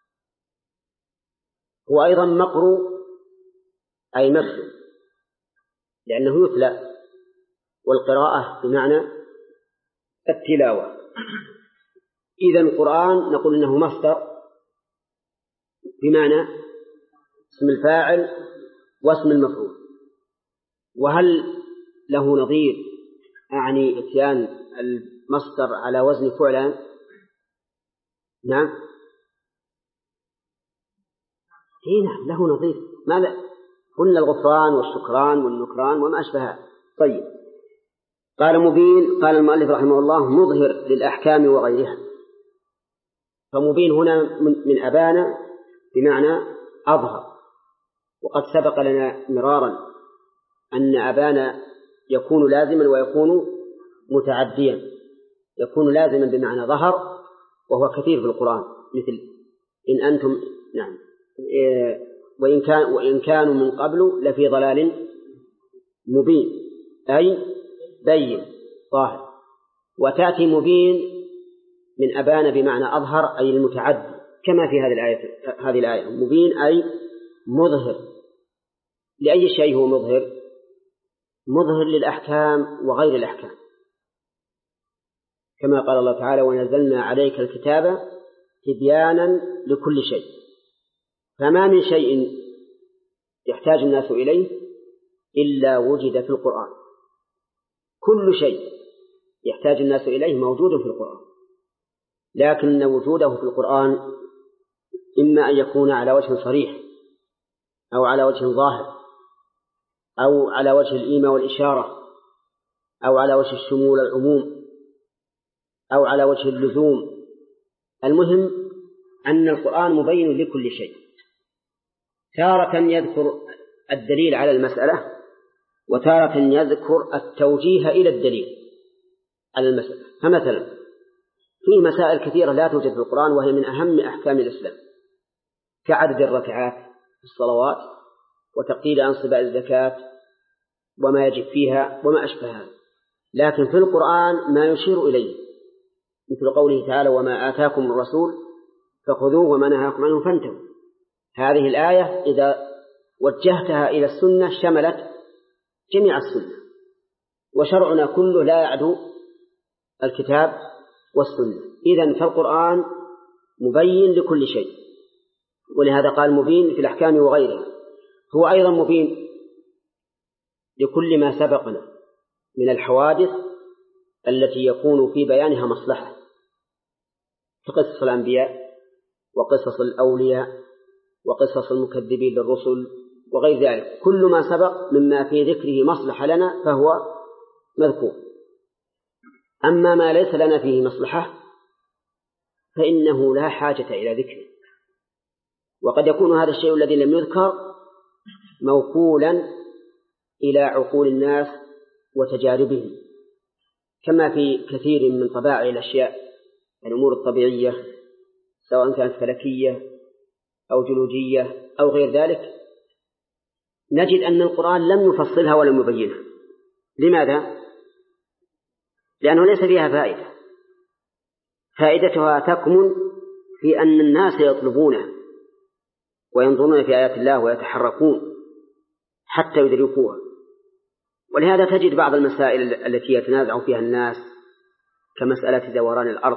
هو أيضا مقروء أي مكتوب لأنه يتلى، والقراءة بمعنى التلاوة. إذن القرآن نقول إنه مصدر بمعنى اسم الفاعل واسم المفعول. وهل له نظير أعني إتيان المصدر على وزن فعلا؟ نعم، نعم له نظير. ماذا قلنا؟ الغفران والشكران والنكران وما أشبهها. طيب، قال مبين. قال المؤلف رحمه الله: مظهر للأحكام وغيرها. فمبين هنا من أبان بمعنى أظهر، وقد سبق لنا مرارا أن أبان يكون لازما ويكون متعديا. يكون لازما بمعنى ظهر وهو كثير في القرآن، مثل إن أنتم، نعم، وإن كانوا من قبل لفي ضلال مبين، أي بين ظاهر. وتأتي مبين من أبان بمعنى أظهر أي المتعدي، كما في هذه الآية مبين أي مظهر. لأي شيء هو مظهر؟ مظهر للأحكام وغير الأحكام، كما قال الله تعالى: ونزلنا عليك الكتاب تبيانا لكل شيء. فما من شيء يحتاج الناس إليه إلا وجد في القرآن. كل شيء يحتاج الناس إليه موجود في القرآن، لكن وجوده في القرآن إما أن يكون على وجه صريح أو على وجه ظاهر أو على وجه الإيماء والإشارة أو على وجه الشمول العموم أو على وجه اللزوم. المهم أن القرآن مبين لكل شيء. تارة يذكر الدليل على المسألة، وتارة يذكر التوجيه إلى الدليل على المسألة. فمثلا في مسائل كثيرة لا توجد في القرآن وهي من أهم أحكام الإسلام، كعدد الركعات في الصلوات وتقليل أنصباء الزكاة وما يجب فيها وما أشبهها، لكن في القرآن ما يشير إليه، مثل قوله تعالى: وما آتاكم الرسول فخذوه وما نهاكم عنه فانتهوا. هذه الآية إذا وجهتها إلى السنة شملت جميع السنة، وشرعنا كله لا يعدو الكتاب والسنة. إذن فالقرآن مبين لكل شيء، ولهذا قال مبين في الأحكام وغيرها. هو أيضا مبين لكل ما سبقنا من الحوادث التي يكون في بيانها مصلحة، كقصص الأنبياء وقصص الأولياء وقصص المكذبين للرسل وغير ذلك. كل ما سبق مما في ذكره مصلحة لنا فهو مذكور. أما ما ليس لنا فيه مصلحة فإنه لا حاجة إلى ذكره. وقد يكون هذا الشيء الذي لم يذكر موكولا إلى عقول الناس وتجاربهم، كما في كثير من طبائع الأشياء، الأمور الطبيعية سواء كانت فلكية أو جيولوجية أو غير ذلك، نجد أن القرآن لم يفصلها ولم يبينها. لماذا؟ لأنه ليس فيها فائدة. فائدتها تكمن في أن الناس يطلبونها وينظرون في آيات الله ويتحركون حتى يدركوها. ولهذا تجد بعض المسائل التي يتنازع فيها الناس كمسألة دوران الأرض،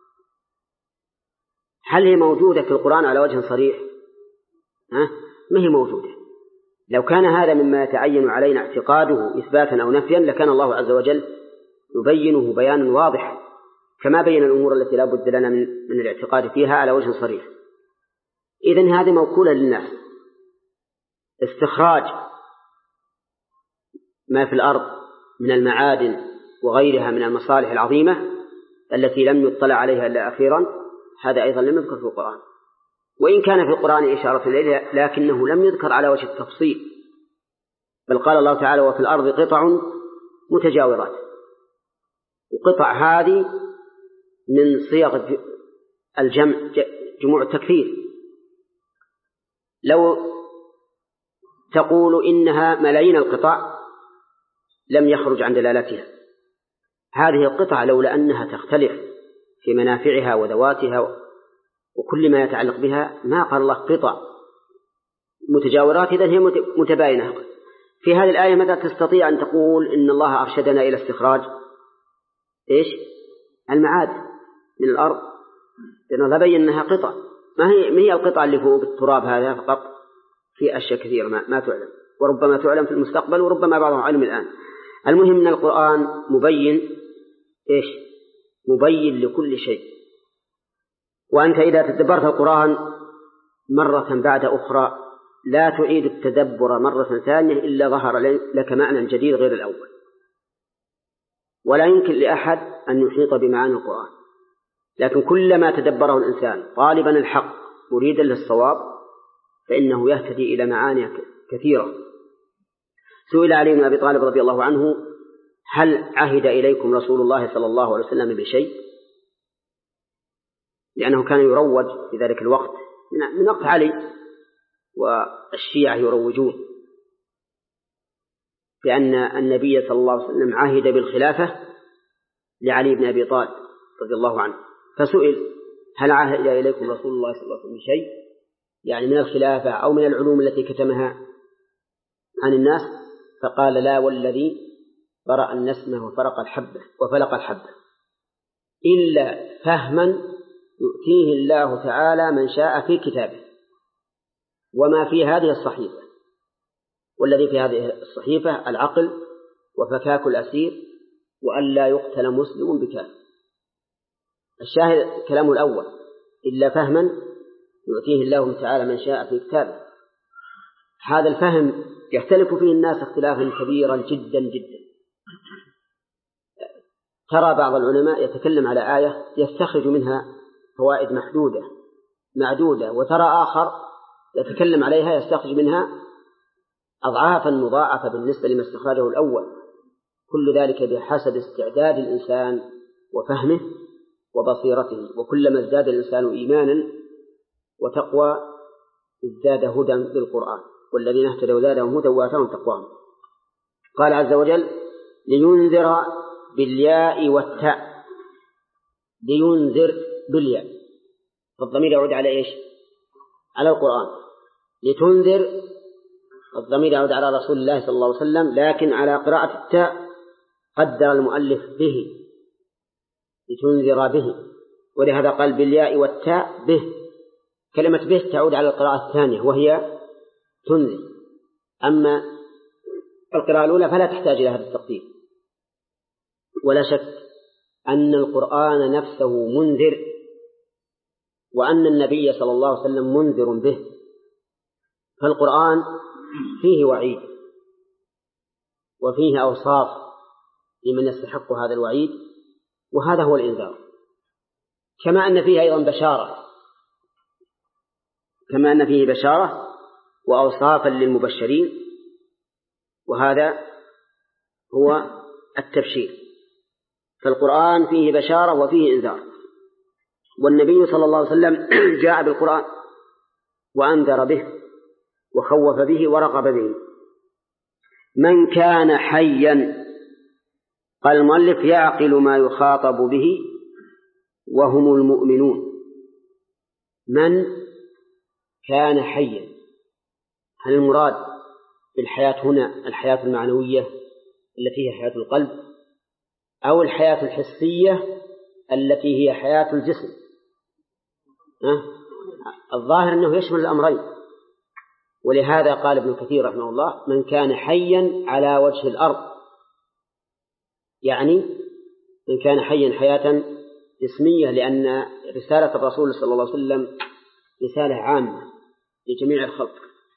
هل هي موجودة في القرآن على وجه صريح؟ ما هي موجودة. لو كان هذا مما يتعين علينا اعتقاده إثباتا أو نفيا لكان الله عز وجل يبينه بيانا واضحا كما بين الأمور التي لا بد لنا من الاعتقاد فيها على وجه صريح. إذن هذه موكولة للناس، استخراج ما في الأرض من المعادن وغيرها من المصالح العظيمة التي لم يطلع عليها إلا أخيرا، هذا أيضا لم يذكر في القرآن، وإن كان في القرآن إشارة إليه لكنه لم يذكر على وجه التفصيل، بل قال الله تعالى وفي الأرض قطع متجاورات، وقطع هذه من صيغ الجمع، جموع التكثير. لو تقول إنها ملايين القطع لم يخرج عن دلالتها. هذه القطع لولا أنها تختلف في منافعها وذواتها وكل ما يتعلق بها ما قال الله قطع متجاورات، إذن هي متباينة. في هذه الآية ماذا تستطيع أن تقول إن الله أرشدنا إلى استخراج المعادن من الأرض، لأن الله بين أنها قطع، ما هي القطع اللي فوق التراب هذا فقط، في أشياء كثيرة ما تعلم، وربما تعلم في المستقبل وربما بعضها علم الآن. المهم أن القرآن مبين لكل شيء. وأنت إذا تدبرت القرآن مرة بعد أخرى لا تعيد التدبر مرة ثانية إلا ظهر لك معنى جديد غير الأول، ولا يمكن لأحد أن يحيط بمعاني القرآن، لكن كلما تدبره الإنسان طالبا الحق مريدا للصواب فإنه يهتدي إلى معاني كثيرة. سئل علي بن أبي طالب رضي الله عنه هل عهد إليكم رسول الله صلى الله عليه وسلم بشيء؟ لأنه كان يروج في ذلك الوقت من وقت علي، والشيعة يروجون بأن النبي صلى الله عليه وسلم عهد بالخلافة لعلي بن أبي طالب رضي الله عنه، فسئل هل عهد إليكم رسول الله صلى الله عليه وسلم بشيء، يعني من الخلافة أو من العلوم التي كتمها عن الناس؟ فقال لا والذي برأ النسمة وفلق الحبة إلا فهما يؤتيه الله تعالى من شاء في كتابه، وما في هذه الصحيفة، والذي في هذه الصحيفة العقل وفكاك الأسير وأن لا يقتل مسلم بكافر. الشاهد كلامه الأول إلا فهما يؤتيه الله تعالى من شاء في كتابه. هذا الفهم يختلف فيه الناس اختلافا كبيرا جدا جدا. ترى بعض العلماء يتكلم على آية يستخرج منها فوائد محدودة معدودة، وترى آخر يتكلم عليها يستخرج منها أضعافا مضاعفة بالنسبة لما استخرجه الأول. كل ذلك بحسب استعداد الإنسان وفهمه وبصيرته، وكلما ازداد الإنسان إيمانا وتقوى ازداد هدى بالقرآن، والذين اهتدوا زادهم هدى وآتاهم تقواهم. قال عز وجل لينذر بالياء والتاء، لينذر بالياء، فالضمير يعود على على القرآن. لتنذر الضمير يعود على رسول الله صلى الله عليه وسلم، لكن على قراءة التاء قدر المؤلف به لتنذر به، ولهذا قال بالياء والتاء به. كلمة به تعود على القراءة الثانية وهي تنذر، أما القراءة الأولى فلا تحتاج إلى هذا التقدير. ولا شك أن القرآن نفسه منذر، وأن النبي صلى الله عليه وسلم منذر به، فالقرآن فيه وعيد وفيه أوصاف لمن يستحق هذا الوعيد، وهذا هو الإنذار، كما أن فيه أيضا بشارة وأوصافا للمبشرين، وهذا هو التبشير. فالقرآن فيه بشارة وفيه إنذار، والنبي صلى الله عليه وسلم جاء بالقرآن وأنذر به وخوف به ورغب به. من كان حيا، قال المؤلف يعقل ما يخاطب به وهم المؤمنون. من كان حيا، هل المراد بالحياة هنا الحياة المعنوية التي هي حياة القلب، أو الحياة الحسية التي هي حياة الجسم. الظاهر أنه يشمل الأمرين، ولهذا قال ابن كثير رحمه الله: من كان حيا على وجه الأرض، يعني من كان حيا حياة جسمية، لأن رسالة الرسول صلى الله عليه وسلم رسالة عامة لجميع الخلق،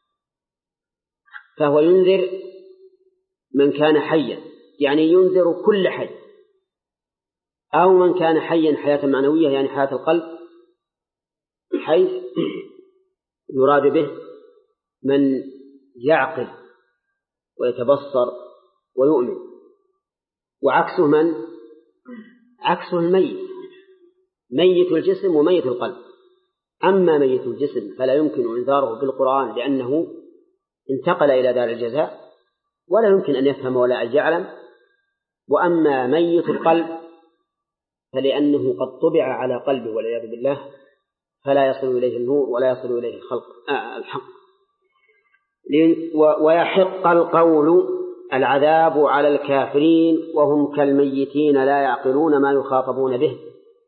فهو ينذر من كان حيا، يعني ينذر كل حي، أو من كان حيا حياة معنوية يعني حياة القلب، حيث يراد به من يعقل ويتبصر ويؤمن، وعكسه من؟ عكسه الميت، ميت الجسم وميت القلب. أما ميت الجسم فلا يمكن إنذاره بالقرآن لأنه انتقل إلى دار الجزاء ولا يمكن أن يفهم ولا أن يعلم. وأما ميت القلب فلأنه قد طبع على قلبه والعياذ بالله، فلا يصل إليه النور ولا يصل إليه الحق. ويحق القول العذاب على الكافرين وهم كالميتين لا يعقلون ما يخاطبون به.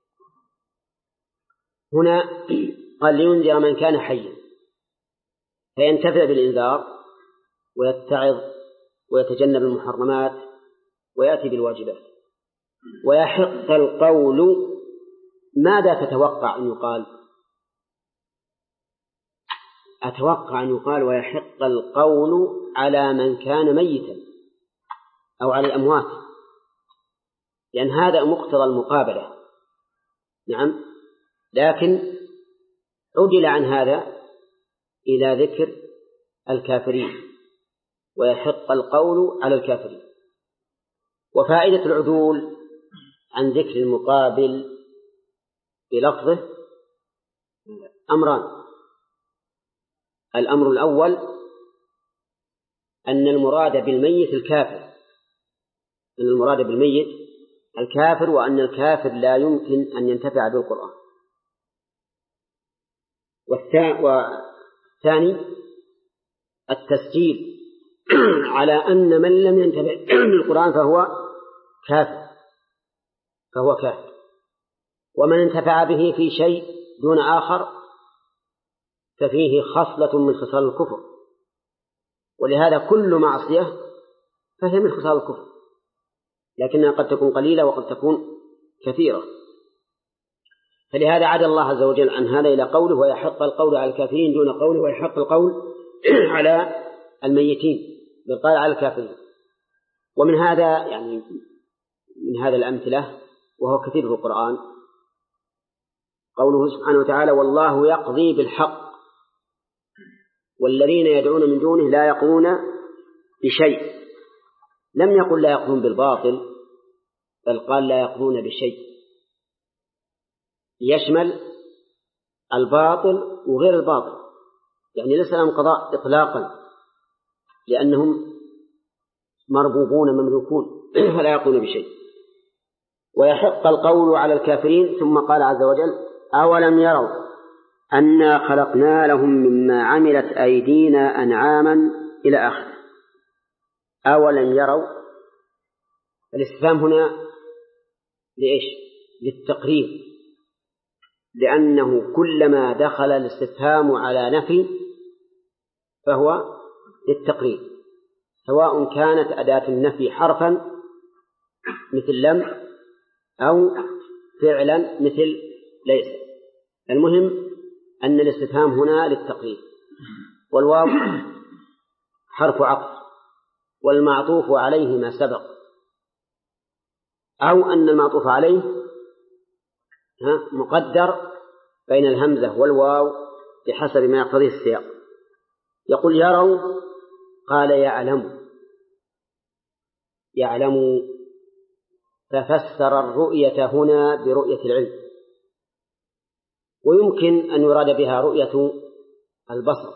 هنا قال لينذر من كان حيا، فينتفع بالإنذار ويتعظ ويتجنب المحرمات ويأتي بالواجبات. ويحق القول، ماذا تتوقع أن يقال؟ أتوقع أن يقال ويحق القول على من كان ميتا أو على الأموات، لأن هذا مقتضى المقابلة. نعم، لكن عدل عن هذا إلى ذكر الكافرين، ويحق القول على الكافرين. وفائدة العدول عن ذكر المقابل بلفظه أمران: الأمر الأول أن المراد بالميت الكافر، أن المراد بالميت الكافر، وأن الكافر لا يمكن أن ينتفع بالقرآن. والثاني التسجيل على أن من لم ينتفع بالقرآن فهو كافر، ومن انتفع به في شيء دون آخر ففيه خصلة من خصال الكفر، ولهذا كل معصية فهي من خصال الكفر، لكنها قد تكون قليلة وقد تكون كثيرة. فلهذا عاد الله عز وجل عن هذا إلى قوله ويحق القول على الكافرين دون قوله ويحق القول على الميتين، بل قال على الكافرين. ومن هذا يعني من هذا الأمثلة وهو كثير في القرآن قوله سبحانه وتعالى: والله يقضي بالحق والذين يدعون من دونه لا يقضون بشيء. لم يقل لا يقضون بالباطل، بل قال لا يقضون بشيء، يشمل الباطل وغير الباطل، يعني ليس لهم قضاء إطلاقا لأنهم مربوبون مملوكون فلا يقضون بشيء. ويحق القول على الكافرين. ثم قال عز وجل: أولم يروا أنا خلقنا لهم مما عملت أيدينا أنعاما إلى آخره. أولم يروا، الاستفهام هنا لإيش؟ للتقرير، لأنه كلما دخل الاستفهام على نفي فهو للتقرير، سواء كانت أداة النفي حرفا مثل لم أو فعلا مثل ليس. المهم أن الاستفهام هنا للتقرير. والواو حرف عطف والمعطوف عليه ما سبق، أو أن المعطوف عليه مقدر بين الهمزة والواو بحسب ما يقتضيه السياق. يقول يروا، قال يعلم، ففسر الرؤية هنا برؤية العلم، ويمكن أن يراد بها رؤية البصر،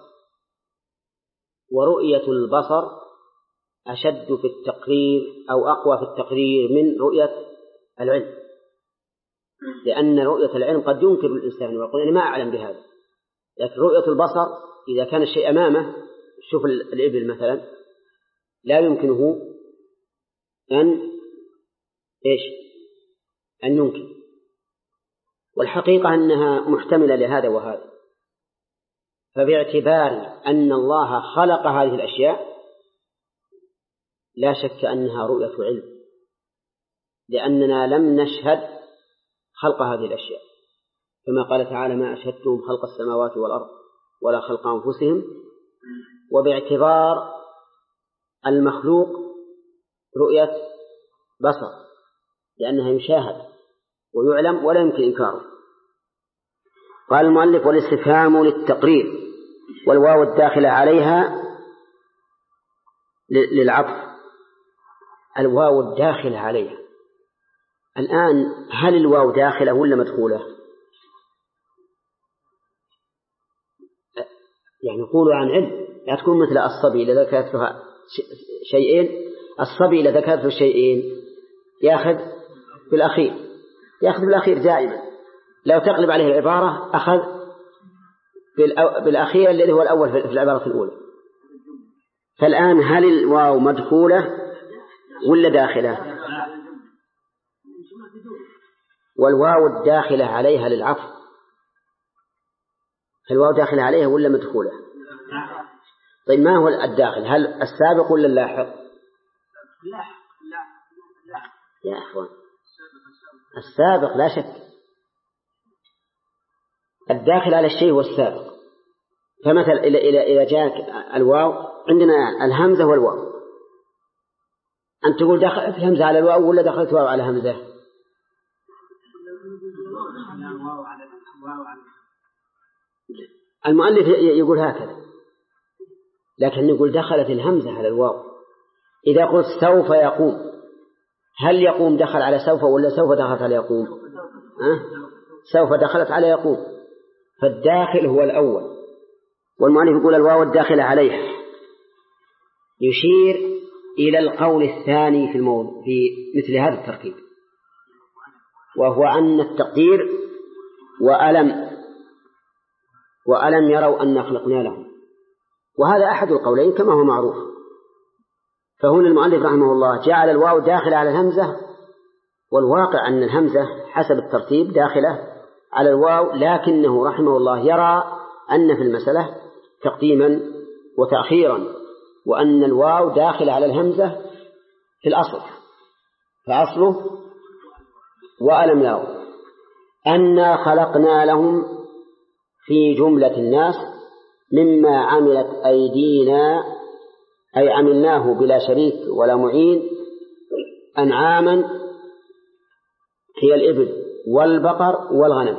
ورؤية البصر أشد في التقرير أو أقوى في التقرير من رؤية العلم، لأن رؤية العلم قد ينكر الإنسان ويقول أنا ما أعلم بهذا، لكن رؤية البصر إذا كان الشيء أمامه، شوف الإبل مثلا لا يمكنه أن ينكر. والحقيقة أنها محتملة لهذا وهذا. فباعتبار أن الله خلق هذه الأشياء لا شك أنها رؤية علم، لأننا لم نشهد خلق هذه الأشياء، كما قال تعالى: ما أشهدتهم خلق السماوات والأرض ولا خلق أنفسهم. وباعتبار المخلوق رؤية بصر، لأنها يشاهد ويعلم ولا يمكن إنكاره. قال المؤلف: والاستفهام للتقرير، والواو الداخلة عليها للعطف. الواو الداخلة عليها، الآن هل الواو داخلة ولا مدخولة؟ يعني يقولوا عن علم لا تكون مثل الصبي إذا ذكرت له شيئين. الصبي إذا ذكرت له شيئين يأخذ بالأخير دائما. لو تقلب عليه العبارة أخذ بالأخير الذي هو الأول في العبارة الأولى. فالآن هل الواو مدخولة ولا داخلة؟ والواو الداخلة عليها للعطف، الواو داخلة عليها ولا مدخولة؟ طيب ما هو الداخل؟ هل السابق ولا اللاحق؟ يا أخوان السابق لا شك، الداخل على الشيء والسابق. فمثل إذا جاءك الواو، عندنا الهمزة والواو، أن تقول دخلت الهمزة على الواو ولا دخلت واو على همزة؟ المؤلف يقول هكذا، لكن يقول دخلت الهمزة على الواو. إذا قلت سوف يقوم، هل يقوم دخل على سوف ولا سوف دخلت على يقوم؟ سوف دخلت على يقوم، فالداخل هو الأول. والمؤلف يقول الواو الداخلة عليه، يشير إلى القول الثاني في مثل هذا التركيب، وهو أن التقدير وألم يروا أن خلقنا لهم، وهذا أحد القولين كما هو معروف. فهنا المؤلف رحمه الله جعل الواو داخلة على الهمزة، والواقع أن الهمزة حسب الترتيب داخلة على الواو، لكنه رحمه الله يرى أن في المسألة تقديما وتأخيرا، وأن الواو داخل على الهمزة في الأصل، فأصله وألم يروا أنا خلقنا لهم في جملة الناس مما عملت أيدينا، أي عملناه بلا شريك ولا معين، أنعاما هي الإبل والبقر والغنم.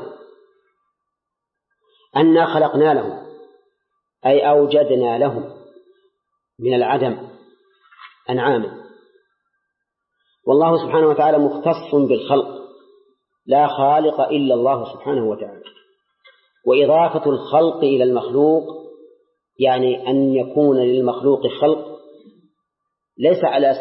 أنا خلقنا لهم أي أوجدنا لهم من العدم أنعاما. والله سبحانه وتعالى مختص بالخلق، لا خالق إلا الله سبحانه وتعالى. وإضافة الخلق إلى المخلوق يعني أن يكون للمخلوق خلق ليس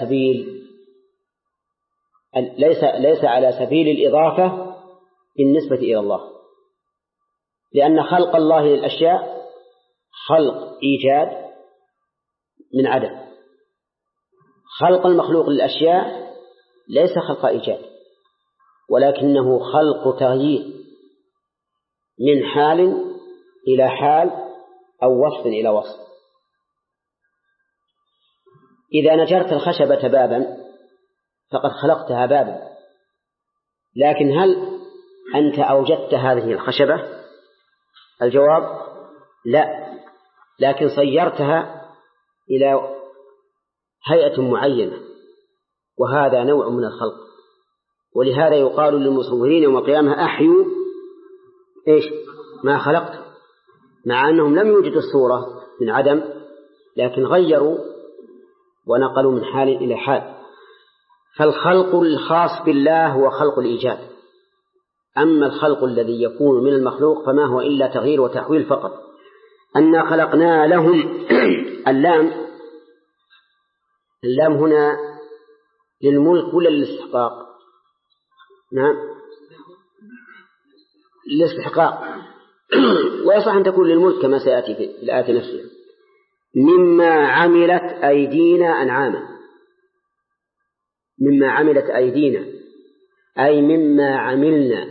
على سبيل الإضافة بالنسبة إلى الله، لأن خلق الله للأشياء خلق إيجاد من عدم. خلق المخلوق للأشياء ليس خلق إيجاد، ولكنه خلق تغيير من حال إلى حال أو وصف إلى وصف. إذا نجرت الخشبة بابا فقد خلقتها بابا، لكن هل أنت أوجدت هذه الخشبة؟ الجواب لا، لكن صيرتها إلى هيئة معينة، وهذا نوع من الخلق. ولهذا يقال للمصورين يوم القيامة أحيوا ما خلقت، مع أنهم لم يوجدوا الصورة من عدم، لكن غيروا ونقلوا من حال إلى حال. فالخلق الخاص بالله هو خلق الإيجاد، أما الخلق الذي يكون من المخلوق فما هو إلا تغيير وتحويل فقط. أنا خلقنا لهم اللام هنا للملك ولا للاستحقاق؟ نعم للاستحقاق، ويصح أن تكون للملك كما سيأتي في الآية نفسها. مما عملت أيدينا أنعاما، مما عملت أيدينا أي مما عملنا،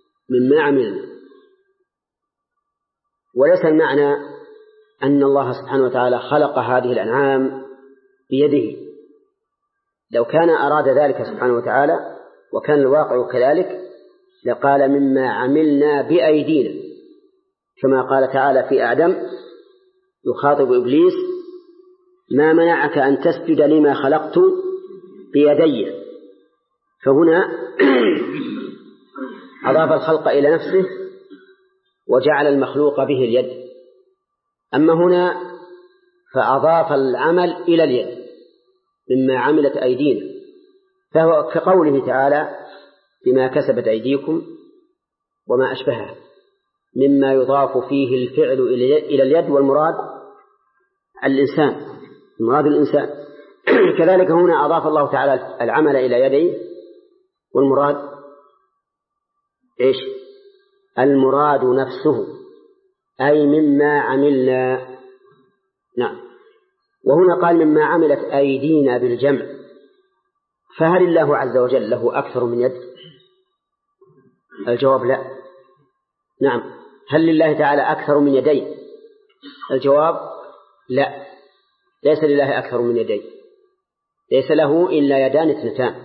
وليس المعنى أن الله سبحانه وتعالى خلق هذه الأنعام بيده. لو كان أراد ذلك سبحانه وتعالى وكان الواقع كذلك لقال مما عملنا بأيدينا، كما قال تعالى في آدم يخاطب إبليس ما منعك أن تسجد لما خلقت بيدي. فهنا أضاف الخلق إلى نفسه وجعل المخلوق به اليد. أما هنا فأضاف العمل إلى اليد مما عملت أيدينا، فهو كقوله تعالى بما كسبت أيديكم وما أشبهه مما يضاف فيه الفعل إلى اليد، والمراد الإنسان. كذلك هنا أضاف الله تعالى العمل إلى يديه، والمراد إيش؟ المراد نفسه أي مما عملنا. نعم. وهنا قال مما عملت أيدينا بالجمع، فهل الله عز وجل له أكثر من يد؟ الجواب لا. نعم. هل لله تعالى أكثر من يدين؟ الجواب لا، ليس لله أكثر من يدين، ليس له إلا يدان اثنتان.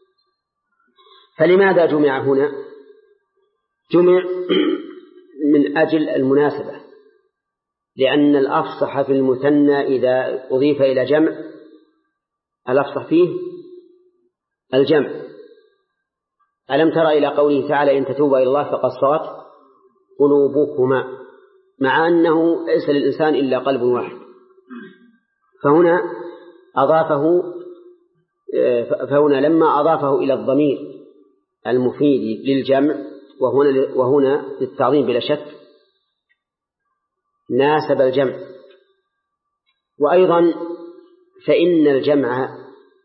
فلماذا جمع هنا؟ جمع من أجل المناسبة، لأن الأفصح في المثنى إذا أضيف إلى جمع الأفصح فيه الجمع. ألم تر إلى قوله تعالى إن تتوبا إلى الله فقد صغت قلوبكما، مع أنه ليس للإنسان إلا قلب واحد. فهنا لما أضافه إلى الضمير المفيد للجمع وهنا للتعظيم بلا شك ناسب الجمع. وأيضا فإن الجمع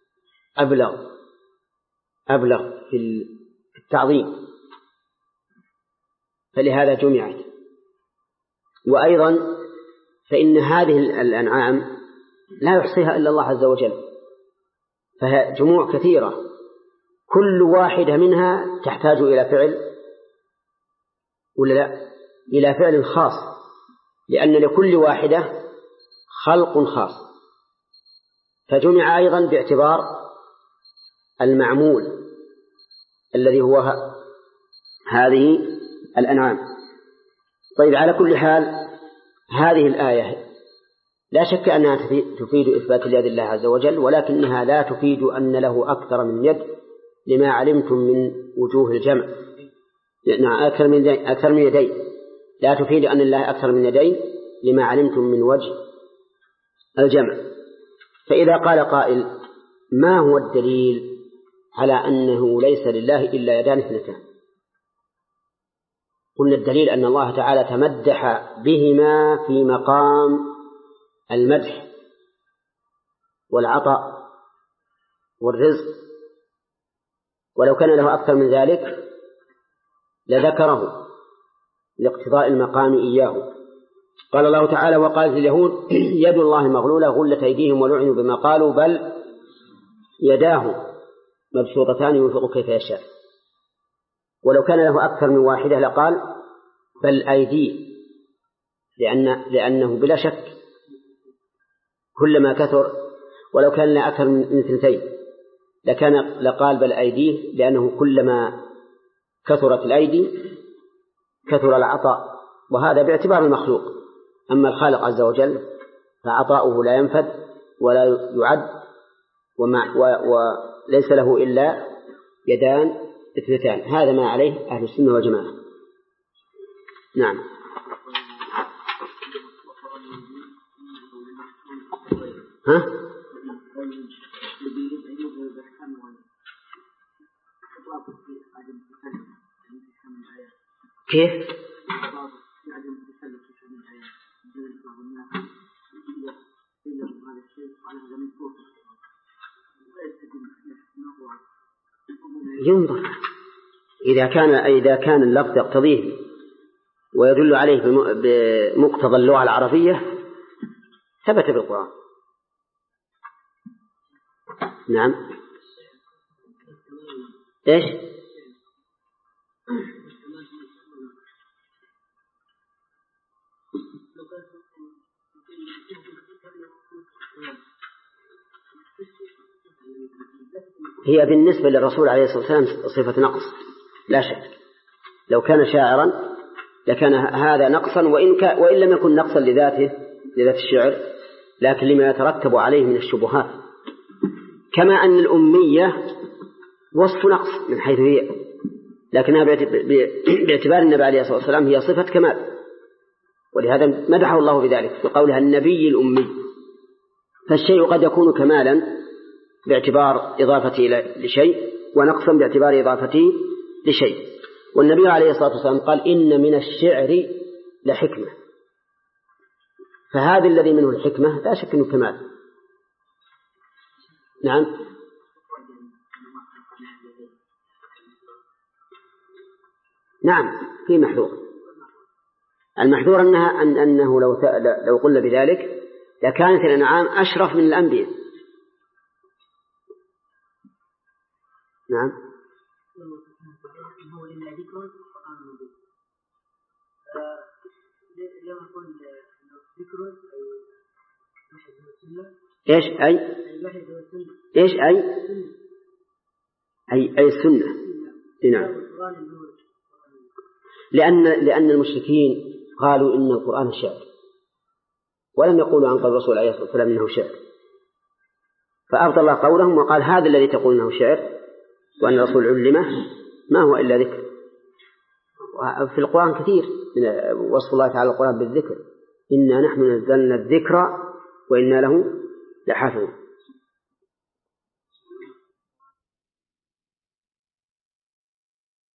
أبلغ في التعظيم، فلهذا جمعت. وأيضا فإن هذه الأنعام لا يحصيها إلا الله عز وجل، فهي جموع كثيرة كل واحدة منها تحتاج إلى فعل ولا لا؟ إلى فعل خاص، لأن لكل واحدة خلق خاص. فجمع أيضا باعتبار المعمول الذي هو هذه الأنعام. طيب، على كل حال هذه الآية لا شك أنها تفيد إثبات اليد لله عز وجل، ولكنها لا تفيد أن له أكثر من يد لما علمتم من وجوه الجمع. أكثر من يدين لا تفيد أن الله أكثر من يدين لما علمتم من وجه الجمع. فإذا قال قائل ما هو الدليل على أنه ليس لله إلا يدان اثنتان؟ قلنا الدليل أن الله تعالى تمدح بهما في مقام المدح والعطاء والرزق، ولو كان له أكثر من ذلك لذكره لاقتضاء المقام إياه. قال الله تعالى وقالت اليهود يد الله مغلولة غلت أيديهم ولعنوا بما قالوا بل يداه مبسوطتان ينفق كيف يشاء. ولو كان له أكثر من واحدة لقال بل أيديه، لأنه بلا شك كلما كثر، ولو كان له أكثر من اثنتين لقال بل أيديه، لأنه كلما كثرت الأيدي كثر العطاء، وهذا باعتبار المخلوق. أما الخالق عز وجل فعطاؤه لا ينفد ولا يعد، وليس له إلا يدان اثنتان. هذا ما عليه أهل السنة والجماعة. نعم. ها؟ كيف؟ ينظر إذا كان اللفظ يقتضيه ويدل عليه بمقتضى اللغة العربية ثبت بالقرآن. نعم. إيش؟ هي بالنسبة للرسول عليه الصلاة والسلام صفة نقص لا شك. لو كان شاعرا لكان هذا نقصا، وإن لم يكن نقصا لذات الشعر، لكن لما يترتب عليه من الشبهات. كما أن الأمية وصف نقص من حيث هي، لكنها باعتبار النبي عليه الصلاة والسلام هي صفة كمال، ولهذا مدحه الله بذلك بقولها النبي الأمي. فالشيء قد يكون كمالا باعتبار إضافته لشيء، ونقصا باعتبار إضافته لشيء. والنبي عليه الصلاة والسلام قال إن من الشعر لحكمة، فهذا الذي منه الحكمة لا شك أنه كمال. نعم. نعم في محذور. المحذور أنه لو قلنا بذلك لكانت الأنعام أشرف من الأنبياء. نعم. إيش أي السنة. نعم. لأن المشركين قالوا إن القرآن شعر، ولم يقولوا عن قول الرسول عليه الصلاة والسلام إنه شعر، فأبطل الله قولهم وقال هذا الذي تقول إنه شعر وأن الرسول علمه ما هو إلا ذكر. في القرآن كثير من وصف الله تعالى القرآن بالذكر، إنا نحن نزلنا الذكر وإنا له لحافظون.